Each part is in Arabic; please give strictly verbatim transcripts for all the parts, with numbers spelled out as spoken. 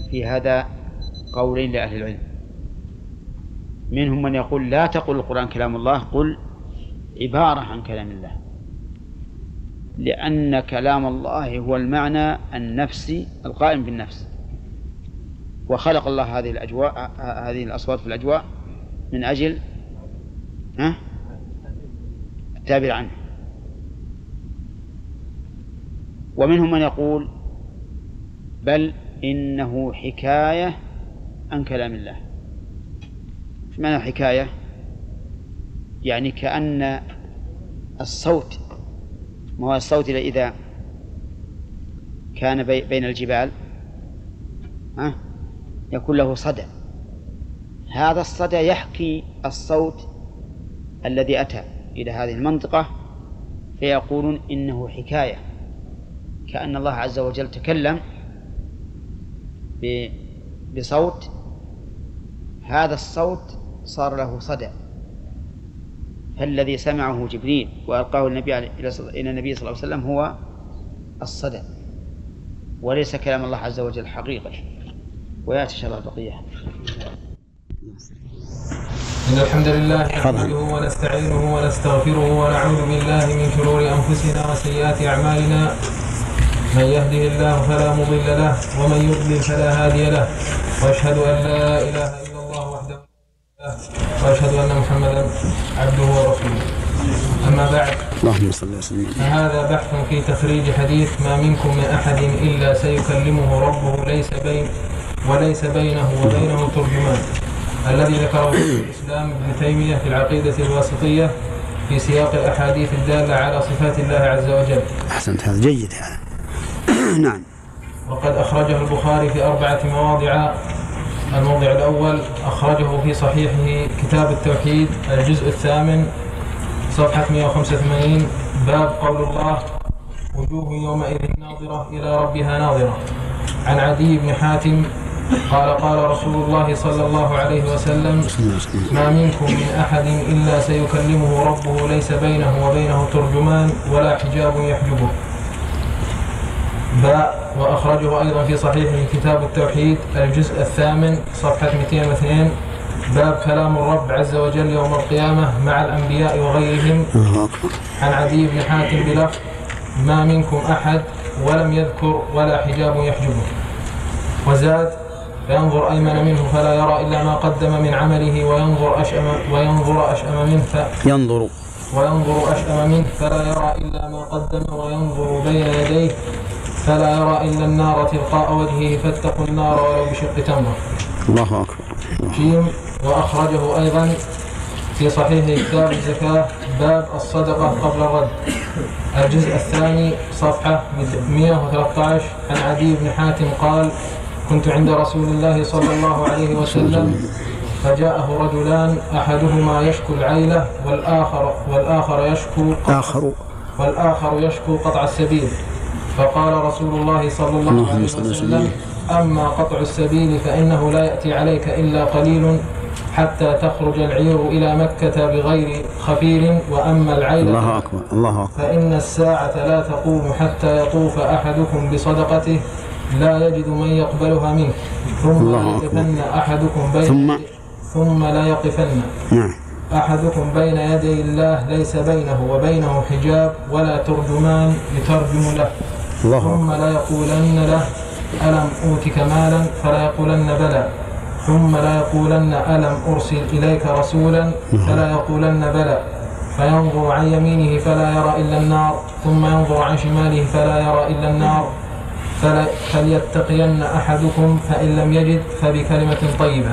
في هذا قولين لأهل العلم. منهم من يقول لا تقل القرآن كلام الله، قل عبارة عن كلام الله، لأن كلام الله هو المعنى النفسي القائم بالنفس، وخلق الله هذه الأجواء هذه الأصوات في الأجواء من أجل ها التعبير عنه. ومنهم من يقول بل إنه حكاية عن كلام الله. ايش معنى حكاية؟ يعني كأن الصوت، ما هو الصوت إذا كان بين الجبال ها يكون له صدى، هذا الصدى يحكي الصوت الذي أتى إلى هذه المنطقة، فيقولون إنه حكاية، كأن الله عز وجل تكلم بصوت، هذا الصوت صار له صدى، فالذي سمعه جبريل وألقاه النبي إلى النبي صلى الله عليه وسلم هو الصدى وليس كلام الله عز وجل حقيقة. ويأتي شرح البقية. إن الحمد لله نحمده ونستعينه ونستغفره ونعوذ بالله من شرور أنفسنا وسيئات أعمالنا، من يهده الله فلا مضل له ومن يضلل فلا هادي له، وأشهد أن لا إله إلا الله وحده لا شريك له، وأشهد أن محمدا عبده ورسوله. أما بعد، اللهم صل وسلم. فهذا بحث في تخريج حديث ما منكم من أحد إلا سيكلمه ربه ليس بين وليس بينه وبينه ترجمان، الذي ذكره الإسلام ابن تيمية في العقيدة الواسطية في سياق الأحاديث الدالة على صفات الله عز وجل. أحسنت، هذا جيد هذا. نعم. وقد أخرجه البخاري في أربعة مواضع. الموضع الأول أخرجه في صحيحه كتاب التوحيد الجزء الثامن صفحة مئة وخمسة وثمانين، باب قول الله وجوه يومئذ ناظرة إلى ربها ناظرة. عن عدي بن حاتم قال قال رسول الله صلى الله عليه وسلم ما منكم من أحد إلا سيكلمه ربه ليس بينه وبينه ترجمان ولا حجاب يحجبه. باء وأخرجه أيضا في صحيحه كتاب التوحيد الجزء الثامن صفحة مئتين واثنين، باب كلام الرب عز وجل يوم القيامة مع الأنبياء وغيرهم. عن عدي بن حاتم بلفظ ما منكم أحد ولم يذكر ولا حجاب يحجبه. وزاد فينظر أيمن منه فلا يرى إلا ما قدم من عمله وينظر أشأم وينظر أشأم منه ف... ينظر وينظر أشأم منه فلا يرى إلا ما قدم وينظر بين يديه فلا يرى إلا النار تلقاء وجهه فاتقوا النار ولو بشق تمرة. الله أكبر. جيم وأخرجه أيضا في صحيح كتاب الزكاة باب الصدقة قبل الرد الجزء الثاني صفحة مئة وثلاثة عشر. عن عدي بن حاتم قال كنت عند رسول الله صلى الله عليه وسلم فجاءه رجلان أحدهما يشكو العيلة والآخر والآخر يشكو آخر والآخر يشكو قطع السبيل، فقال رسول الله صلى الله عليه وسلم أما قطع السبيل فإنه لا يأتي عليك إلا قليل حتى تخرج العير إلى مكة بغير خفير، وأما العيلة الله أكبر الله أكبر فإن الساعة لا تقوم حتى يطوف أحدكم بصدقته لا يجد من يقبلها منه ثم لا يقفن أحدكم بين ثم ثم لا يقفن نعم أحدكم بين يدي الله ليس بينه وبينه حجاب ولا ترجمان يترجم له، ثم لا يقولن له ألم أوتك مالا فلا يقولن بلى، ثم لا يقولن ألم أرسل إليك رسولا فلا يقولن بلى، فينظر عن يمينه فلا يرى إلا النار ثم ينظر عن شماله فلا يرى إلا النار، فليتقين أحدكم فإن لم يجد فبكلمة طيبة.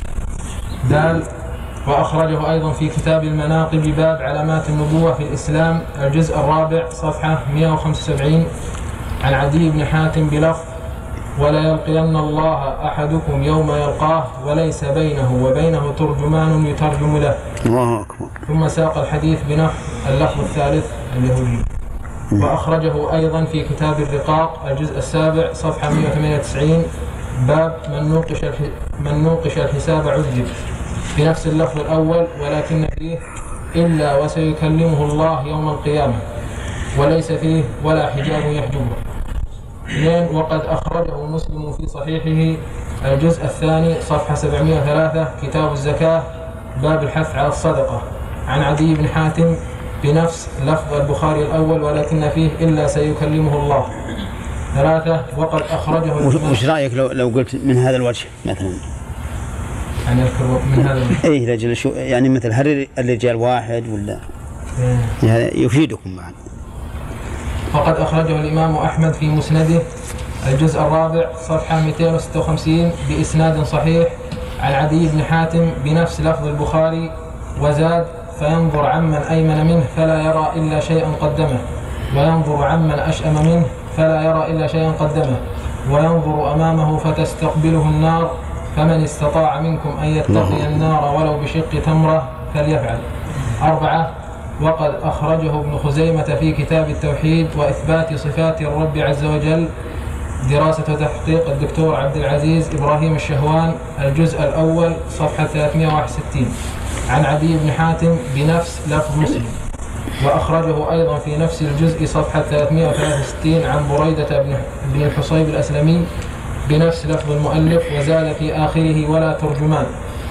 دال وأخرجه أيضا في كتاب المناقب باب علامات النبوة في الإسلام الجزء الرابع صفحة مئة وخمسة وسبعين. عن عدي بن حاتم بلفظ ولا يلقين الله أحدكم يوم يلقاه وليس بينه وبينه ترجمان يترجم له. الله أكبر. ثم ساق الحديث بنحو اللفظ الثالث اليهودي. وأخرجه أيضا في كتاب الرقاق الجزء السابع صفحة مئة وثمانية وتسعين باب من نوقش من نوقش الحساب عذب، في نفس اللفظ الأول ولكن فيه إلا وسيكلمه الله يوم القيامة وليس فيه ولا حجاب يحجبه. اثنين وقد أخرجه مسلم في صحيحه الجزء الثاني صفحة سبعمائة وثلاثة كتاب الزكاة باب الحث على الصدقة عن عدي بن حاتم بنفس لفظ البخاري الأول ولكن فيه إلا سيكلمه الله. ثلاثة وقد أخرجه وش رأيك لو لو قلت من هذا الوجه مثلا؟ يعني أذكر من هذا الوجه. إيه رجل شو يعني مثل هل الرجال واحد ولا؟ يعني يفيدكم بعد. وقد أخرجه الإمام أحمد في مسنده الجزء الرابع صفحة مئتين وستة وخمسين بإسناد صحيح عن عدي بن حاتم بنفس لفظ البخاري وزاد فينظر عمن أيمن منه فلا يرى إلا شيئا قدمه وينظر عمن أشأم منه فلا يرى إلا شيئا قدمه وينظر أمامه فتستقبله النار فمن استطاع منكم أن يتقي النار ولو بشق تمرة فليفعل. أربعة وقد أخرجه ابن خزيمة في كتاب التوحيد وإثبات صفات الرب عز وجل دراسة وتحقيق الدكتور عبد العزيز إبراهيم الشهوان الجزء الأول صفحة ثلاثمائة وواحد وستين عن عدي بن حاتم بنفس لفظ مسلم. وأخرجه أيضا في نفس الجزء صفحة ثلاثمائة وثلاثة وستين عن بريدة بن الحصيب الأسلمي بنفس لفظ المؤلف وزاد في آخره ولا ترجمان.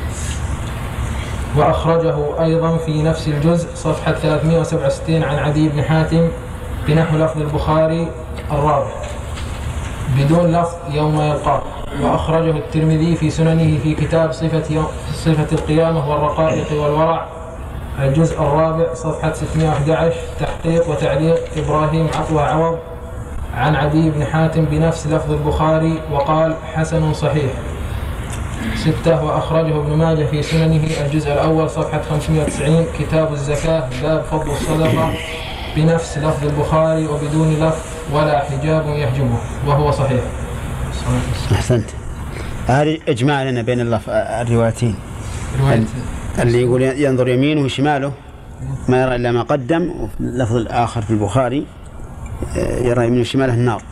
وأخرجه أيضا في نفس الجزء صفحة ثلاثمائة وسبعة وستين عن عدي بن حاتم بنحو لفظ البخاري الرابع بدون لفظ يوم يلقاه. وأخرجه الترمذي في سننه في كتاب صفة, صفة القيامة والرقائق والورع الجزء الرابع صفحة ستمائة وأحد عشر تحقيق وتعليق إبراهيم عطوة عوض عن عدي بن حاتم بنفس لفظ البخاري وقال حسن صحيح. ستة وأخرجه ابن ماجه في سننه الجزء الأول صفحة خمسمائة وتسعين كتاب الزكاة باب فضل الصدقة بنفس لفظ البخاري وبدون لفظ ولا حجاب يحجبه وهو صحيح. أحسنت. هذه إجماع لنا بين الروايتين اللي يقول ينظر يمينه وشماله ما يرى إلا ما قدم وفي اللفظ الآخر في البخاري يرى يمينه وشماله النار.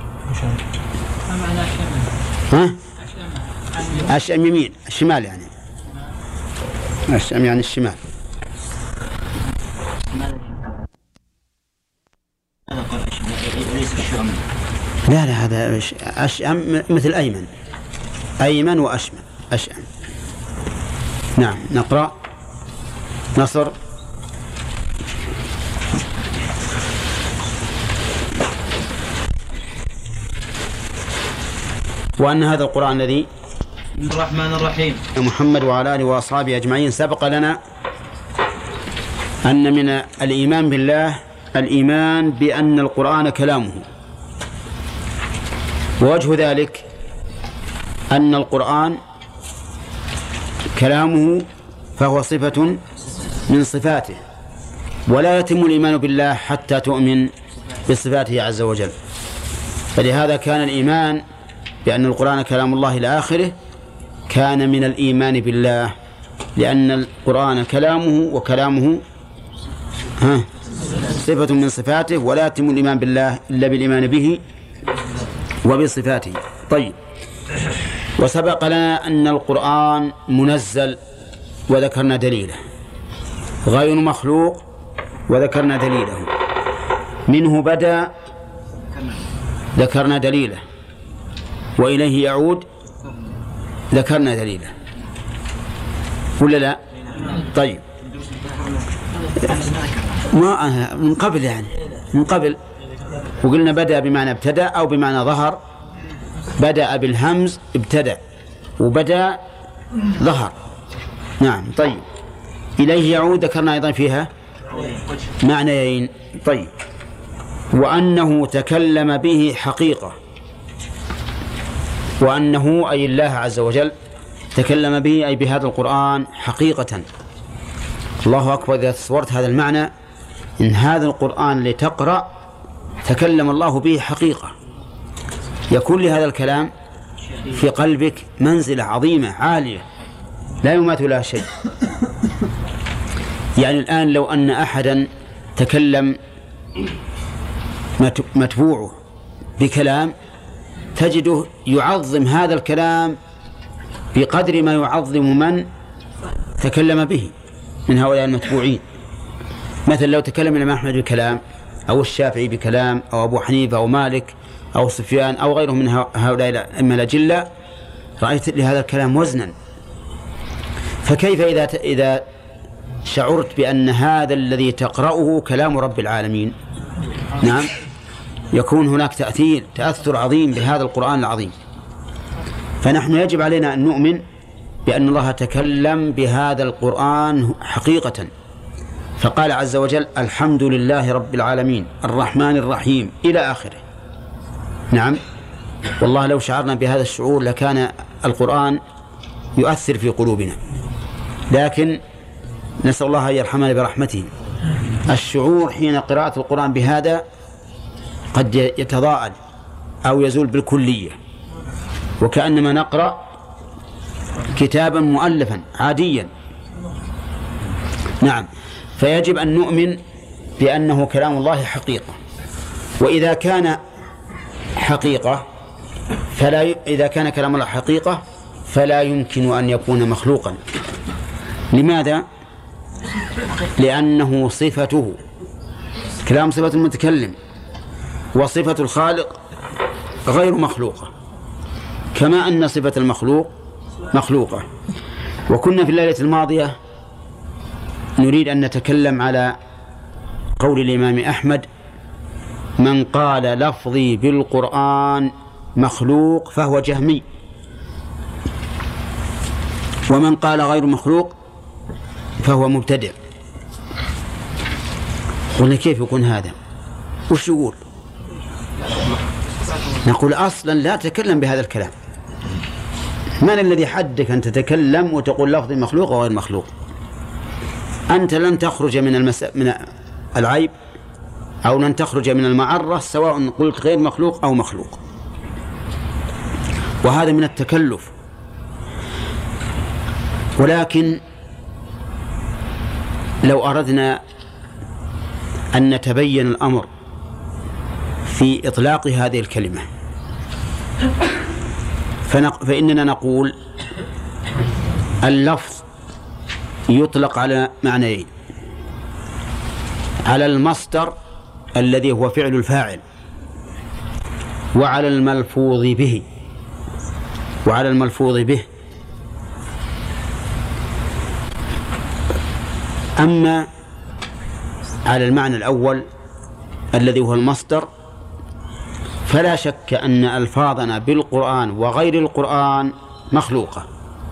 ها؟ أشأم يمين الشمال يعني أشأم يعني الشمال. لا لا هذا أشأم مثل أيمن أيمن وأشمل أشأم. نعم نقرأ نصر. وأن هذا القرآن الذي الرحمن الرحيم محمد وعلى آله وأصحابه أجمعين سبق لنا أن من الإيمان بالله الإيمان بأن القرآن كلامه، ووجه ذلك أن القرآن كلامه فهو صفة من صفاته، ولا يتم الإيمان بالله حتى تؤمن بصفاته عز وجل. فلهذا كان الإيمان بأن القرآن كلام الله إلى آخره كان من الإيمان بالله، لأن القرآن كلامه وكلامه ها صفة من صفاته، ولا يتم الإيمان بالله إلا بالإيمان به وبصفاته. طيب، وسبق لنا أن القرآن منزل وذكرنا دليله، غير مخلوق وذكرنا دليله، منه بدأ ذكرنا دليله، وإليه يعود ذكرنا دليله، ولا لا؟ طيب، ما من قبل يعني من قبل وقلنا بدأ بمعنى ابتدأ أو بمعنى ظهر. بدأ بالهمز ابتدأ، وبدأ ظهر. نعم. طيب، إليه يعود ذكرنا أيضا فيها معنيين. طيب، وأنه تكلم به حقيقة، وأنه أي الله عز وجل تكلم به أي بهذا القرآن حقيقة. الله أكبر إذا تصورت هذا المعنى، إن هذا القرآن اللي تقرأ تكلم الله به حقيقة، يكون لهذا الكلام في قلبك منزلة عظيمة عالية لا يمات لها شيء. يعني الآن لو أن أحدا تكلم متبوعه بكلام تجده يعظم هذا الكلام بقدر ما يعظم من تكلم به من هؤلاء المتبوعين. مثلا لو تكلم الإمام أحمد بكلام أو الشافعي بكلام، أو أبو حنيفة أو مالك أو سفيان أو غيرهم من هؤلاء الأئمة الأجلة، رأيت لهذا الكلام وزنا. فكيف إذا إذا شعرت بأن هذا الذي تقرأه كلام رب العالمين؟ نعم، يكون هناك تأثير تأثر عظيم بهذا القرآن العظيم. فنحن يجب علينا أن نؤمن بأن الله تكلم بهذا القرآن حقيقة. فقال عز وجل: الحمد لله رب العالمين الرحمن الرحيم إلى آخره. نعم، والله لو شعرنا بهذا الشعور لكان القرآن يؤثر في قلوبنا، لكن نسأل الله أن يرحمنا برحمته. الشعور حين قراءة القرآن بهذا قد يتضاءل أو يزول بالكلية، وكأنما نقرأ كتابا مؤلفا عاديا. نعم، فيجب أن نؤمن بأنه كلام الله حقيقة. وإذا كان حقيقة فلا ي... إذا كان كلام الله حقيقة فلا يمكن أن يكون مخلوقا. لماذا؟ لأنه صفته، كلام صفة المتكلم، وصفة الخالق غير مخلوقة، كما أن صفة المخلوق مخلوقة. وكنا في الليلة الماضية نريد أن نتكلم على قول الإمام أحمد: من قال لفظي بالقرآن مخلوق فهو جهمي، ومن قال غير مخلوق فهو مبتدع. قلنا كيف يكون هذا؟ وش يقول؟ نقول أصلا لا تتكلم بهذا الكلام. من الذي حدك أن تتكلم وتقول لفظي مخلوق وغير مخلوق؟ أنت لن تخرج من المس... من العيب أو لن تخرج من المعرة سواء قلت غير مخلوق أو مخلوق، وهذا من التكلف. ولكن لو أردنا أن نتبين الأمر في إطلاق هذه الكلمة فنق... فإننا نقول اللفظ يطلق على معنيين: على المصدر الذي هو فعل الفاعل، وعلى الملفوظ به وعلى الملفوظ به أما على المعنى الأول الذي هو المصدر فلا شك أن ألفاظنا بالقرآن وغير القرآن مخلوقة،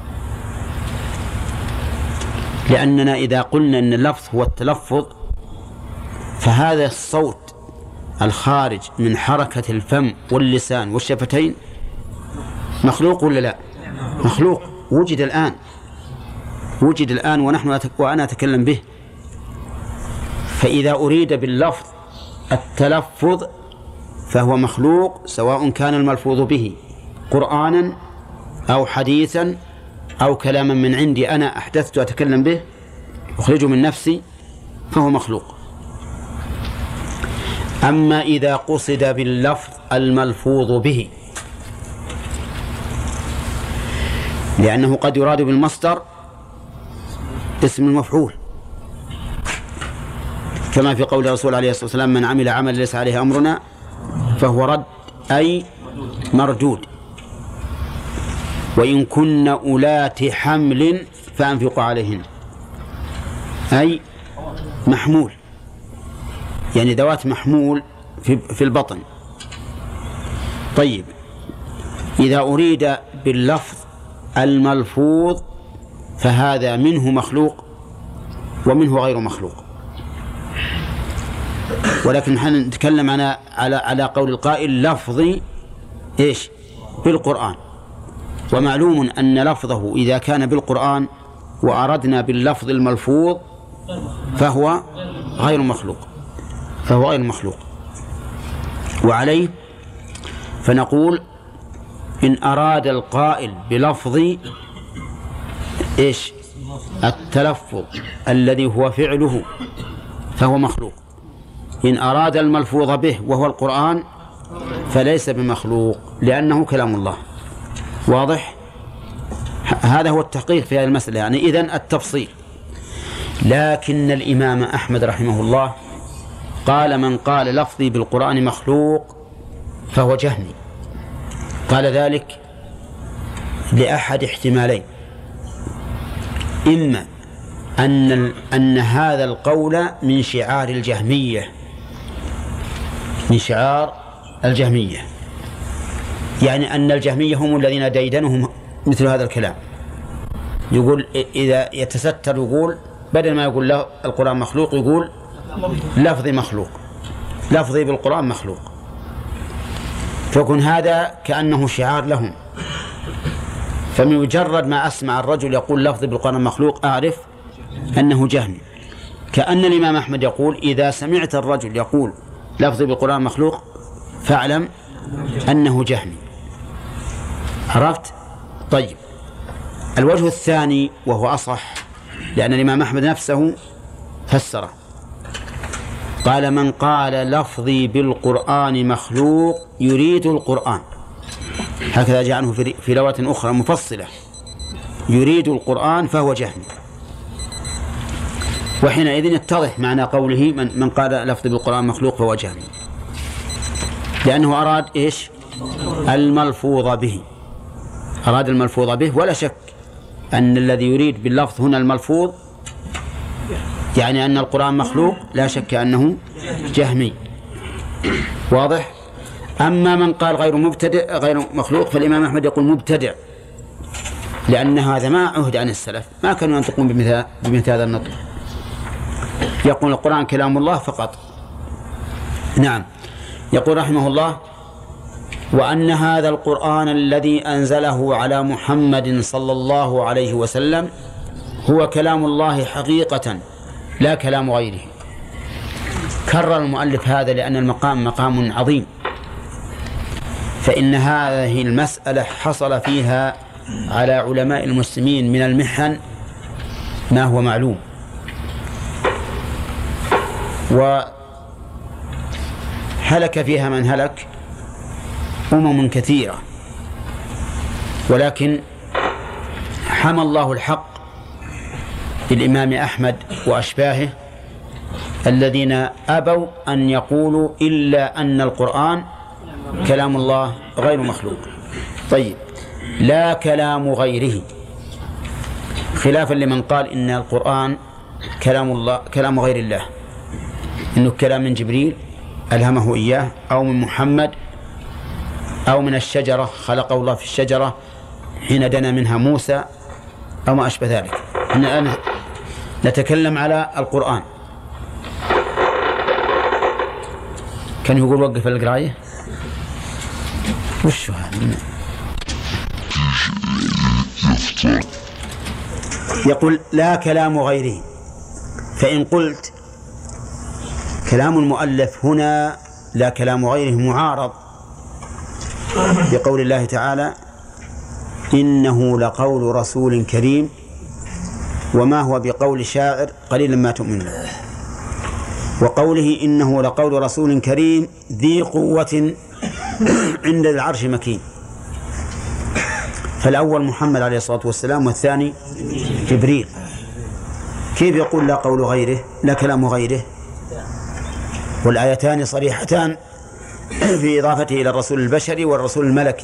لأننا إذا قلنا أن اللفظ هو التلفظ فهذا الصوت الخارج من حركة الفم واللسان والشفتين مخلوق ولا لا؟ مخلوق، وجد الآن وجد الآن ونحن وأنا أتكلم به. فإذا أريد باللفظ التلفظ فهو مخلوق، سواء كان الملفوظ به قرآنا أو حديثا أو كلاما من عندي أنا أحدثت أتكلم به أخرجه من نفسي فهو مخلوق. أما إذا قصد باللفظ الملفوظ به، لأنه قد يراد بالمصدر اسم المفعول، كما في قول الرسول عليه الصلاة والسلام: من عمل عمل ليس عليه أمرنا فهو رد، أي مردود. وإن كن أولات حمل فأنفقوا عليهن، أي محمول، يعني ذوات محمول في البطن. طيب، إذا أريد باللفظ الملفوظ فهذا منه مخلوق ومنه غير مخلوق. ولكن نحن نتكلم على على على قول القائل: لفظي إيش؟ بالقرآن. ومعلوم أن لفظه إذا كان بالقرآن وأردنا باللفظ الملفوظ فهو غير مخلوق فهو غير مخلوق. وعليه فنقول: إن أراد القائل بلفظي إيش؟ التلفظ الذي هو فعله فهو مخلوق. إن أراد الملفوظ به وهو القرآن فليس بمخلوق، لأنه كلام الله. واضح؟ هذا هو التحقيق في هذه المسألة، يعني إذن التفصيل. لكن الإمام أحمد رحمه الله قال من قال لفظي بالقرآن مخلوق فهو جهمي. قال ذلك لأحد احتمالين: إما أن أن هذا القول من شعار الجهمية من شعار الجهمية يعني أن الجهمية هم الذين ديدنهم مثل هذا الكلام. يقول إذا يتستر يقول بدل ما يقول له القرآن مخلوق يقول لفظي مخلوق، لفظي بالقرآن مخلوق، فيكون هذا كأنه شعار لهم. فمجرد ما أسمع الرجل يقول لفظي بالقرآن مخلوق أعرف أنه جهمي. كأن الإمام أحمد يقول إذا سمعت الرجل يقول لفظي بالقرآن مخلوق فاعلم أنه جهمي. عرفت؟ طيب، الوجه الثاني وهو أصح، لأن الإمام أحمد نفسه فسره، قال من قال لفظي بالقرآن مخلوق يريد القرآن، هكذا جاء عنه في رواية أخرى مفصلة، يريد القرآن فهو جهمي. وحينئذ يتضح معنى قوله من, من قال لفظي بالقرآن مخلوق فهو جهمي، لأنه أراد إيش؟ الملفوظ به، أراد الملفوظ به. ولا شك أن الذي يريد باللفظ هنا الملفوظ يعني أن القرآن مخلوق، لا شك أنه جهمي. واضح؟ أما من قال غير مبتدئ غير مخلوق فالإمام أحمد يقول مبتدع، لأن هذا ما عهد عن السلف، ما كانوا ينطقون بمثل, بمثل هذا النطق، يقول القرآن كلام الله فقط. نعم. يقول رحمه الله: وأن هذا القرآن الذي أنزله على محمد صلى الله عليه وسلم هو كلام الله حقيقة لا كلام غيره. كرر المؤلف هذا لأن المقام مقام عظيم، فإن هذه المسألة حصل فيها على علماء المسلمين من المحن ما هو معلوم، وهلك فيها من هلك أمم كثيرة، ولكن حمى الله الحق للإمام أحمد وأشباهه الذين أبوا أن يقولوا إلا أن القرآن كلام الله غير مخلوق. طيب، لا كلام غيره، خلافا لمن قال إن القرآن كلام الله كلام غير الله، إنه كلام من جبريل ألهمه إياه، أو من محمد، أو من الشجرة خلقه الله في الشجرة حين دنا منها موسى، أو ما أشبه ذلك. الآن نتكلم على القرآن. كان يقول وقف القراية وش هذا؟ يقول لا كلام غيره. فإن قلت كلام المؤلف هنا لا كلام غيره معارض بقول الله تعالى إنه لقول رسول كريم وما هو بقول شاعر قليلا ما تؤمنون، وقوله إنه لقول رسول كريم ذي قوة عند العرش مكين. فالأول محمد عليه الصلاة والسلام والثاني جبريل، كيف يقول لا قول غيره لا كلام غيره؟ والآيتان صريحتان في إضافته إلى الرسول البشري والرسول الملكي.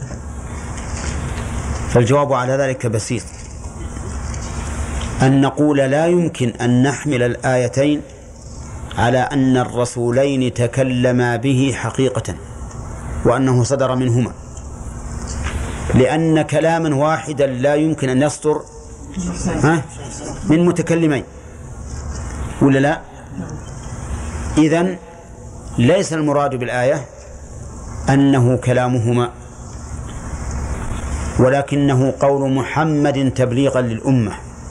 فالجواب على ذلك بسيط، أن نقول لا يمكن أن نحمل الآيتين على أن الرسولين تكلما به حقيقة وأنه صدر منهما، لأن كلاما واحدا لا يمكن أن يصدر من متكلمين، ولا لا؟ إذن ليس المراد بالآية أنه كلامهما، ولكنه قول محمد تبليغا للأمة،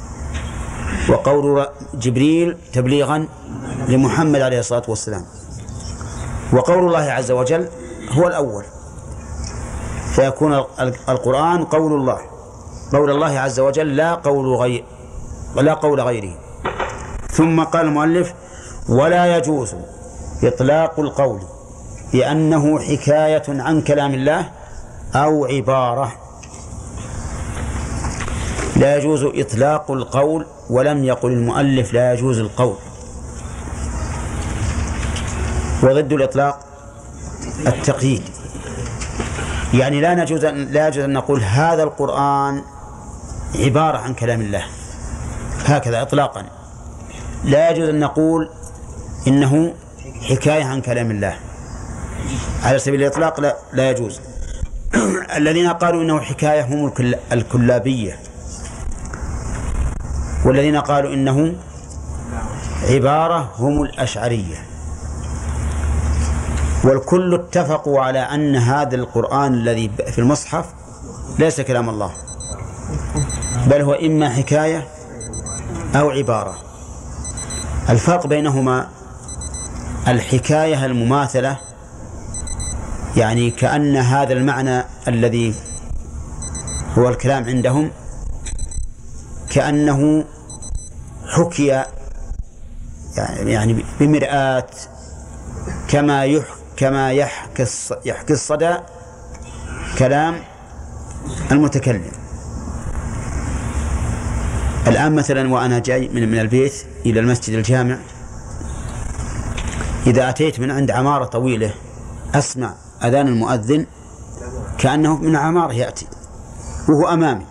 وقول جبريل تبليغا لمحمد عليه الصلاة والسلام، وقول الله عز وجل هو الأول، فيكون القرآن قول الله قول الله عز وجل لا قول غير ولا قول غيره. ثم قال المؤلف ولا يجوز إطلاق القول بأنه حكاية عن كلام الله أو عبارة. لا يجوز إطلاق القول، ولم يقل المؤلف لا يجوز القول، وضد الإطلاق التقييد. يعني لا نجوز لا يجوز أن نقول هذا القرآن عبارة عن كلام الله هكذا إطلاقا، لا يجوز أن نقول إنه حكاية عن كلام الله على سبيل الإطلاق، لا, لا يجوز. الذين قالوا إنه حكاية هم الكلابية، والذين قالوا إنه عبارة هم الأشعرية، والكل اتفقوا على أن هذا القرآن الذي في المصحف ليس كلام الله، بل هو إما حكاية أو عبارة. الفرق بينهما الحكاية المماثلة، يعني كأن هذا المعنى الذي هو الكلام عندهم كأنه حكي يعني بمرآة، كما يح كما يحكي يحكي الصدى كلام المتكلم. الآن مثلا وأنا جاي من من البيت إلى المسجد الجامع، إذا أتيت من عند عمارة طويلة أسمع أذان المؤذن كأنه من عمارة يأتي وهو أمامي،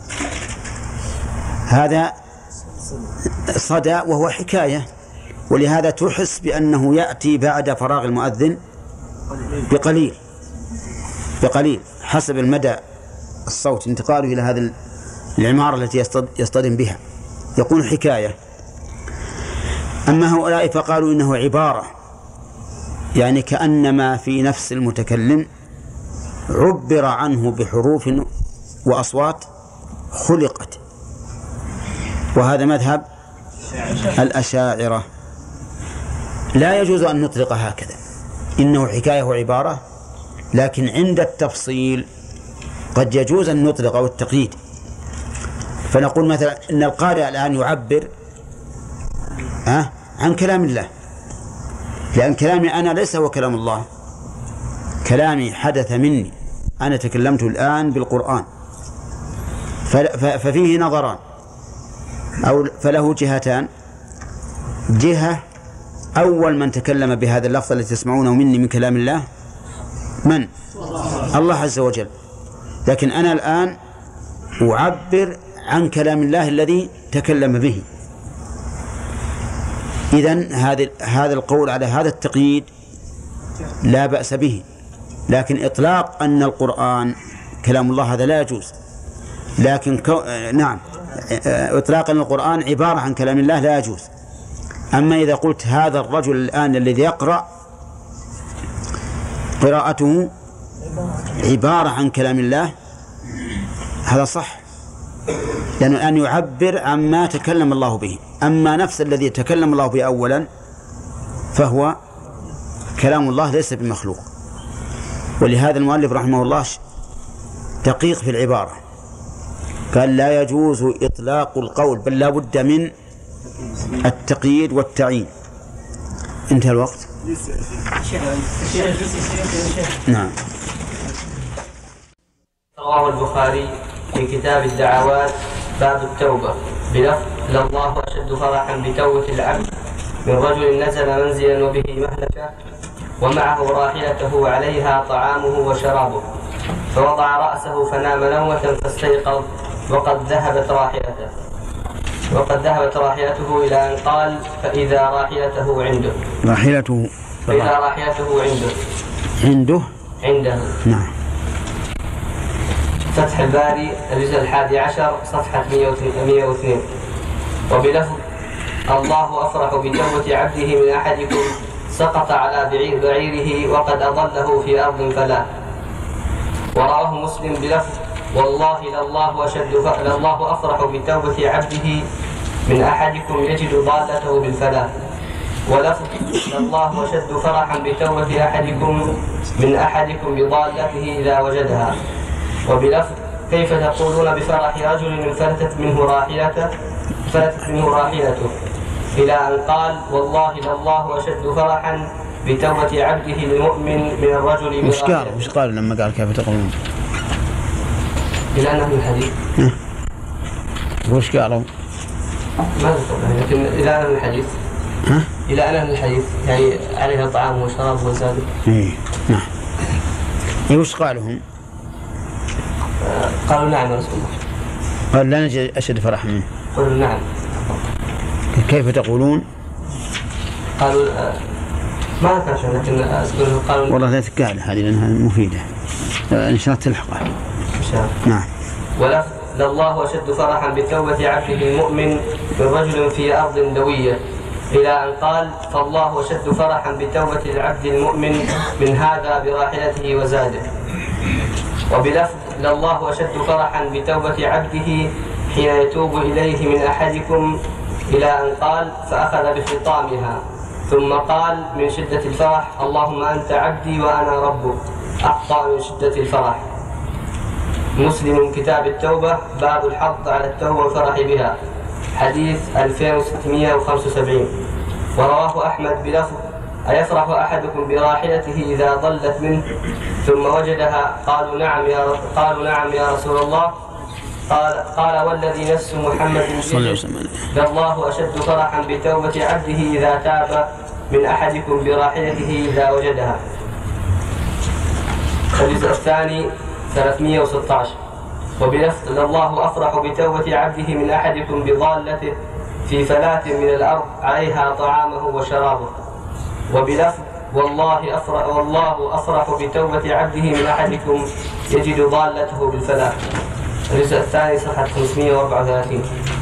هذا صدى وهو حكاية، ولهذا تحس بأنه يأتي بعد فراغ المؤذن بقليل بقليل حسب المدى الصوت انتقاله إلى هذه العمارة التي يصطدم بها، يكون حكاية. أما هؤلاء فقالوا إنه عبارة، يعني كأنما في نفس المتكلم عبر عنه بحروف وأصوات خلقت، وهذا مذهب الأشاعرة. لا يجوز أن نطلق هكذا إنه حكاية وعبارة، لكن عند التفصيل قد يجوز أن نطلق أو التقييد، فنقول مثلا إن القارئ الآن يعبر أه عن كلام الله، لأن كلامي أنا ليس هو كلام الله، كلامي حدث مني، أنا تكلمت الآن بالقرآن، ففيه نظران أو فله جهتان. جهة أول من تكلم بهذا اللفظ الذي تسمعونه مني من كلام الله من؟ الله عز وجل، لكن أنا الآن أعبر عن كلام الله الذي تكلم به. إذن هذا هذا القول على هذا التقييد لا بأس به، لكن إطلاق أن القرآن كلام الله هذا لا يجوز. لكن كو... نعم إطلاق أن القرآن عبارة عن كلام الله لا يجوز. أما إذا قلت هذا الرجل الآن الذي يقرأ قراءته عبارة عن كلام الله هذا صح، لأنه الآن يعبر عما تكلم الله به. أما نفس الذي تكلم الله به أولا فهو كلام الله ليس بمخلوق. ولهذا المؤلف رحمه الله دقيق في العبارة، قال لا يجوز إطلاق القول بل لا بد من التقييد والتعيين. انتهى الوقت. نعم. رواه البخاري في كتاب الدعوات باب التوبة بلفظ لله أشد فرحا بتوبة العبد من رجل نزل منزلا وبه مهلكة ومعه راحلته عليها طعامه وشرابه فوضع رأسه فنام نومة فاستيقظ وقد ذهبت راحلته وقد ذهبت راحلته إلى أن قال فإذا راحلته عنده راحلته فإذا راحلته عنده عنده عنده نعم. فتح الباري الجزء الحادي عشر صفحة مئة واثنين. وبلفظ الله أفرح بتوبة عبده من أحدكم سقط على بعير بعيره وقد أضله في أرض فلا. ورواه مسلم بلفظ والله لله أشد لله أفرح بتوبة عبده من أحدكم يجد ضالته بالفلاح. ولفظ الله أشد فرحا بتوبة أحدكم من أحدكم بضالته إذا وجدها. وبلفظ كيف تقولون بفرح رجل انفلتت منه راحلته فلتت منه راحلته إلى أن قال والله لله أشد فرحا بتوبة عبده المؤمن من الرجل. وش قال وش قال لما قال كيف تقولون؟ إلى أنه الحديث. وش قالوا؟ ما ذكر لكن إلى أنه الحديث. ها؟ إلى أن الحديث يعني عليها طعام وشراب وزاد. إيه نعم. إيه وش قالوا هم؟ آه قالوا نعم يا رسول الله. قال لا نجد أشد فرحا منه. قالوا نعم. كيف تقولون؟ قالوا آه ما أذكر لكن أذكر قالوا. والله لا تقال هذه لأنها مفيدة. إن شاء الله تلحقها. إن شاء الله. نعم. ولا لله أشد فرحا بتوبة عبده المؤمن من رجل في أرض دوية، إلى أن قال فالله أشد فرحا بتوبة العبد المؤمن من هذا براحلته وزاده. وبلفظ لله أشد فرحا بتوبة عبده حين يتوب إليه من أحدكم، إلى أن قال فأخذ بخطامها، ثم قال من شدة الفرح اللهم أنت عبدي وأنا ربك، أخطأ من شدة الفرح. مسلم كتاب التوبة باب الحض على التوبة والفرح بها، حديث ألفين وستمائة وخمسة وسبعين. ورواه أحمد بلفظ أيفرح أحدكم براحلته إذا ضلت منه ثم وجدها؟ قالوا نعم يا قالوا نعم يا رسول الله. قال قال والذي نفس محمد بيده لله أشد فرحا بتوبة عبده إذا تاب من أحدكم براحلته إذا وجدها. الجزء الثاني ثلاثمائة وستة عشر. وبلفظ لله أفرح بتوبة عبده من أحدكم بضالته في فلاة من الأرض عليها طعامه وشرابه. وبلفظ والله أفرح, والله أفرح بتوبة عبده من أحدكم يجد ضالته بالفلاة. الجزء الثاني صفحة خمسمائة وأربعة وثلاثين.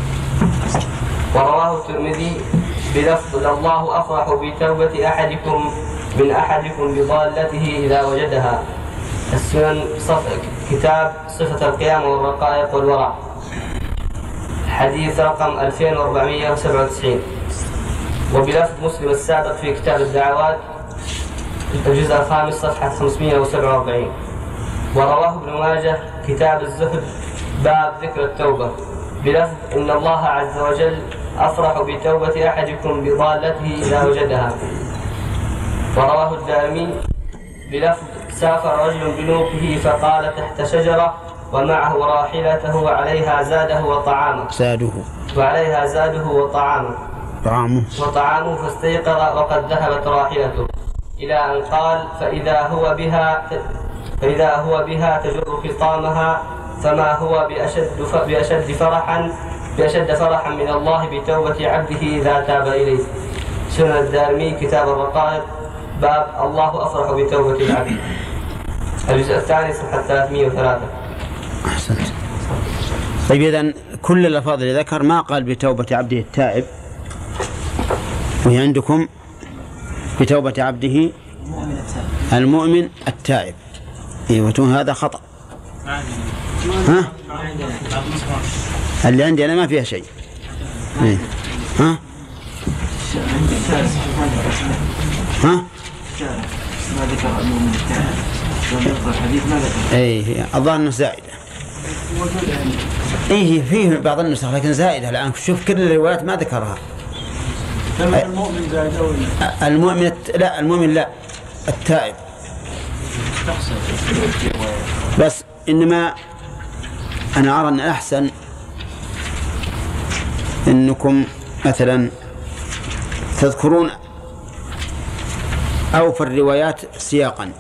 ورواه الترمذي بلفظ لله أفرح بتوبة أحدكم من أحدكم بضالته إذا وجدها. السنن كتاب صفة القيام والرقائق والورع، حديث رقم ألفين وأربعمائة وسبعة وتسعين. وبلفظ مسلم السابق في كتاب الدعوات الجزء الخامس صفحة خمسمائة وسبعة وأربعين. ورواه ابن ماجه كتاب الزهد باب ذكر التوبة بلفظ إن الله عز وجل أفرح بتوبة أحدكم بضالته إذا وجدها. ورواه الدارمي بلفظ سافر رجل بنوقه فقال تحت شجرة ومعه راحلته وعليها زاده وطعامه زاده وعليها زاده وطعامه طعامه وطعامه فاستيقظ وقد ذهبت راحلته، إلى أن قال فإذا هو بها فإذا هو بها تجر خطامها فما هو بأشد بأشد فرحا بأشد فرحا من الله بتوبة عبده إذا تاب إليه. سنن الدارمي كتاب الرقائق باب الله أفرح بتوبة العبد، الجزء الثاني صفحة ثلاثمائة وثلاثة. أحسنت. طيب إذن كل الألفاظ اللي ذكر ما قال بتوبة عبده التائب، وهي عندكم بتوبة عبده المؤمن التائب. ايوه هذا خطأ. ها؟ اللي عندي أنا ما فيها شيء. إيه. ها؟ ها؟ ما ذكر المؤمن التائب. الحديث ما ذكر. ايه الظاهر انه زائدة. ايه فيه بعض النسخ لكن زائدة الآن. شوف كل الروايات ما ذكرها. المؤمن زائدة ولا؟ المؤمن الت... لا المؤمن لا التائب. بس إنما أنا أرى أن أحسن أنكم مثلا تذكرون أوفى الروايات سياقا.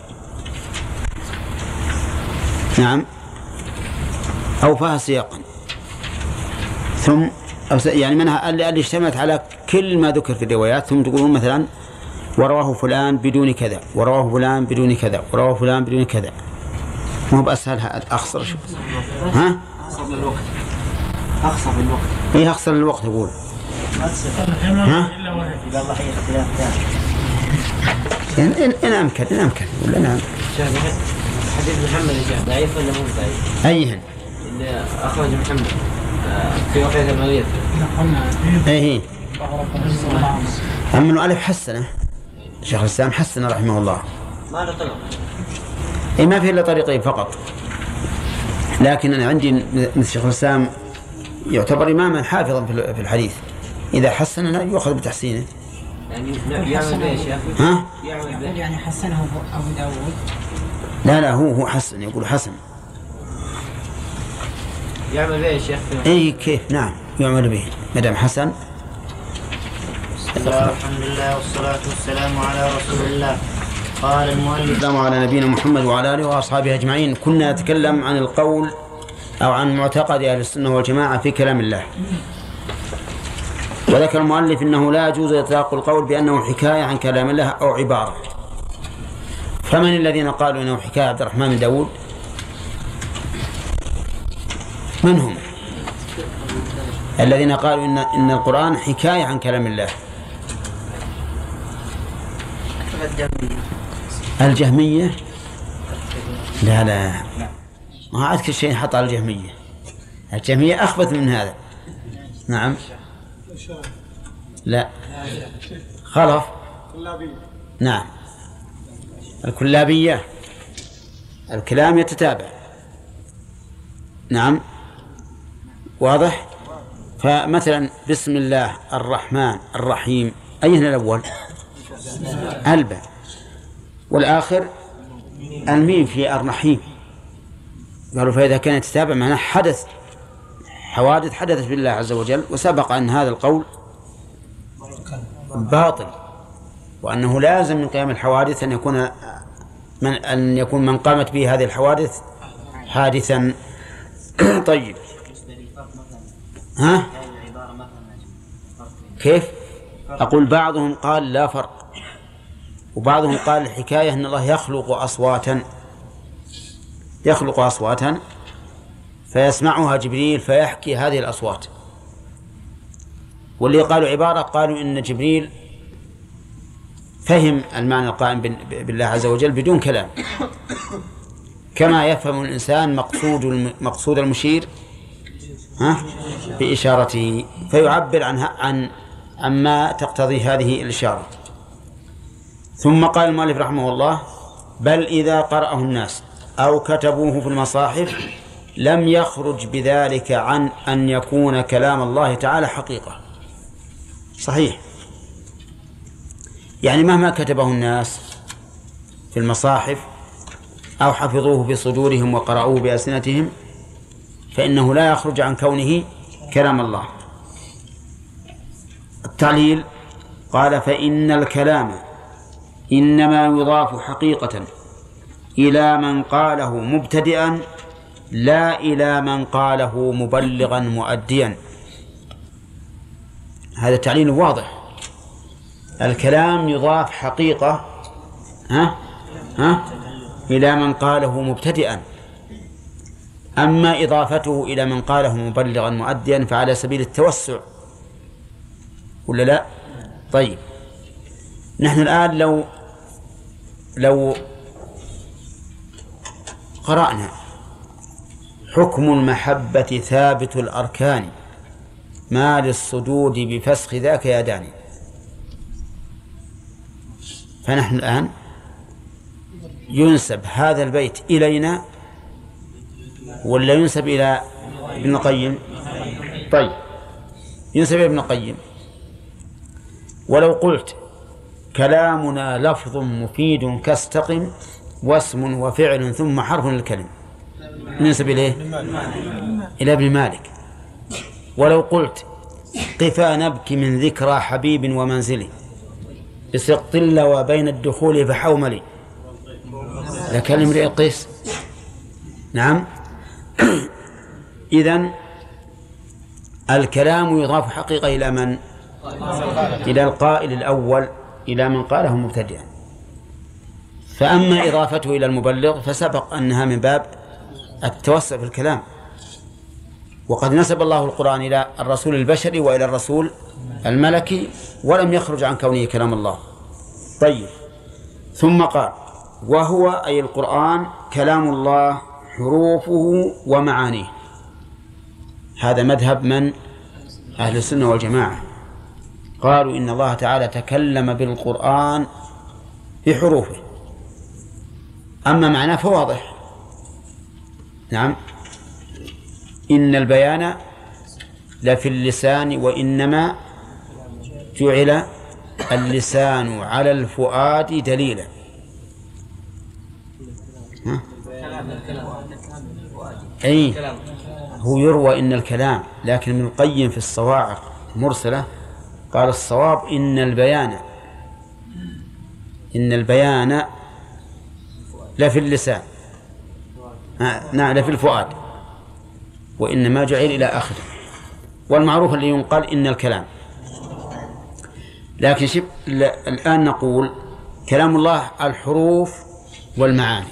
نعم أوفاها سياقا ثم يعني منها اللي اشتملت على كل ما ذكر في الروايات، ثم تقولون مثلا ورواه فلان بدون كذا ورواه فلان بدون كذا ورواه فلان بدون كذا. مو بأسهل أخسر شو ها؟ أخسر الوقت. أخسر الوقت. إيه أخسر الوقت يقول. ها؟ إذا الله هي اختلاف ثاني. يعني إن إن أمكن إن أمكن ولا نعم. حديث محمد الشيخ ضعيف ولا مو ضعيف؟ أيهن؟ اللي أخرج محمد في وقت المريض. إيه. أما إنه ألف حسنه. شيخ الإسلام حسن رحمه الله. ما له طرق. إيه ما في إلا طريقين فقط. لكن أنا عندي مثل شيخ الإسلام يعتبر إماما حافظا في الحديث، إذا حسن يؤخذ بتحسينه. يعني يعمل به يا شيخ. ها؟ يعمل يعني حسنه أبو داود. لا لا هو هو حسن يقول حسن. يعمل به يا شيخ. إيه كيف نعم يعمل به مدام حسن بسم الله والحمد لله والصلاة والسلام على رسول الله. قال المؤلف السلام على نبينا محمد وعلى آله وأصحابه أجمعين. كنا نتكلم عن القول أو عن معتقد أهل السنة والجماعة في كلام الله، وذكر المؤلف أنه لا يجوز إطلاق القول بأنه حكاية عن كلام الله أو عبارة. فمن الذين قالوا أنه حكاية عبد الرحمن بن داود؟ من هم الذين قالوا إن, إن القرآن حكاية عن كلام الله؟ الجهمية. لا لا ما أذكر شيء حط على الجهمية. الجهمية أخبث من هذا. نعم. لا خلف. نعم الكلابية. الكلام يتتابع. نعم واضح. فمثلا بسم الله الرحمن الرحيم، أين الأول؟ الباء، والآخر الميم في الرحيم. قالوا فإذا كان يتتابع معناه حدث حوادث حدثت بالله عز وجل، وسبق أن هذا القول باطل، وأنه لازم من قيام الحوادث أن يكون من أن يكون من قامت به هذه الحوادث حادثا. طيب ها كيف؟ أقول بعضهم قال لا فرق، وبعضهم قال الحكاية أن الله يخلق أصواتا يخلق أصواتا فيسمعها جبريل فيحكي هذه الأصوات. واللي قالوا عبارة قالوا إن جبريل فهم المعنى القائم بالله عز وجل بدون كلام، كما يفهم الإنسان مقصود مقصود المشير ها بإشارته، فيعبر عنها عن عما تقتضي هذه الإشارة. ثم قال المؤلف رحمه الله: بل إذا قرأه الناس أو كتبوه في المصاحف لم يخرج بذلك عن أن يكون كلام الله تعالى حقيقة. صحيح، يعني مهما كتبه الناس في المصاحف أو حفظوه في صدورهم وقرأوه بألسنتهم فإنه لا يخرج عن كونه كلام الله. التعليل قال: فإن الكلام إنما يضاف حقيقة إلى من قاله مبتدئا لا إلى من قاله مبلغا مؤديا. هذا تعليل واضح. الكلام يضاف حقيقة ها ها إلى من قاله مبتدئا، أما إضافته إلى من قاله مبلغا مؤديا فعلى سبيل التوسع، ولا لا؟ طيب، نحن الآن لو لو قرأنا حكم المحبة ثابت الأركان ما للصدود بفسخ ذاك يا داني، فنحن الآن ينسب هذا البيت إلينا ولا ينسب إلى ابن القيم؟ طيب، ينسب إلى ابن القيم. ولو قلت كلامنا لفظ مفيد كاستقم واسم وفعل ثم حرف للكلم، ننسب إليه إلى ابن مالك. ولو قلت قفا نبكي من ذكرى حبيب ومنزلي بسقطل وبين الدخول فحوملي لكلم امرئ قيس. نعم. إذن الكلام يضاف حقيقة إلى من؟ إلى القائل الأول، إلى من قاله مبتدئا. فأما إضافته إلى المبلغ فسبق أنها من باب التوسع في الكلام، وقد نسب الله القرآن إلى الرسول البشري وإلى الرسول الملكي ولم يخرج عن كونه كلام الله. طيب، ثم قال: وهو أي القرآن كلام الله حروفه ومعانيه. هذا مذهب من؟ أهل السنة والجماعة. قالوا إن الله تعالى تكلم بالقرآن بحروفه، أما معناه فواضح. نعم، إن البيان لفي اللسان وإنما جعل اللسان على الفؤاد دليلا. ها؟ أي هو يروى إن الكلام، لكن ابن القيم في الصواعق المرسلة قال الصواب إن البيان إن البيان لفي اللسان، نعم لفي الفؤاد، وإنما جعل إلى آخره. والمعروف اللي ينقل إن الكلام. لكن شب الآن نقول كلام الله الحروف والمعاني،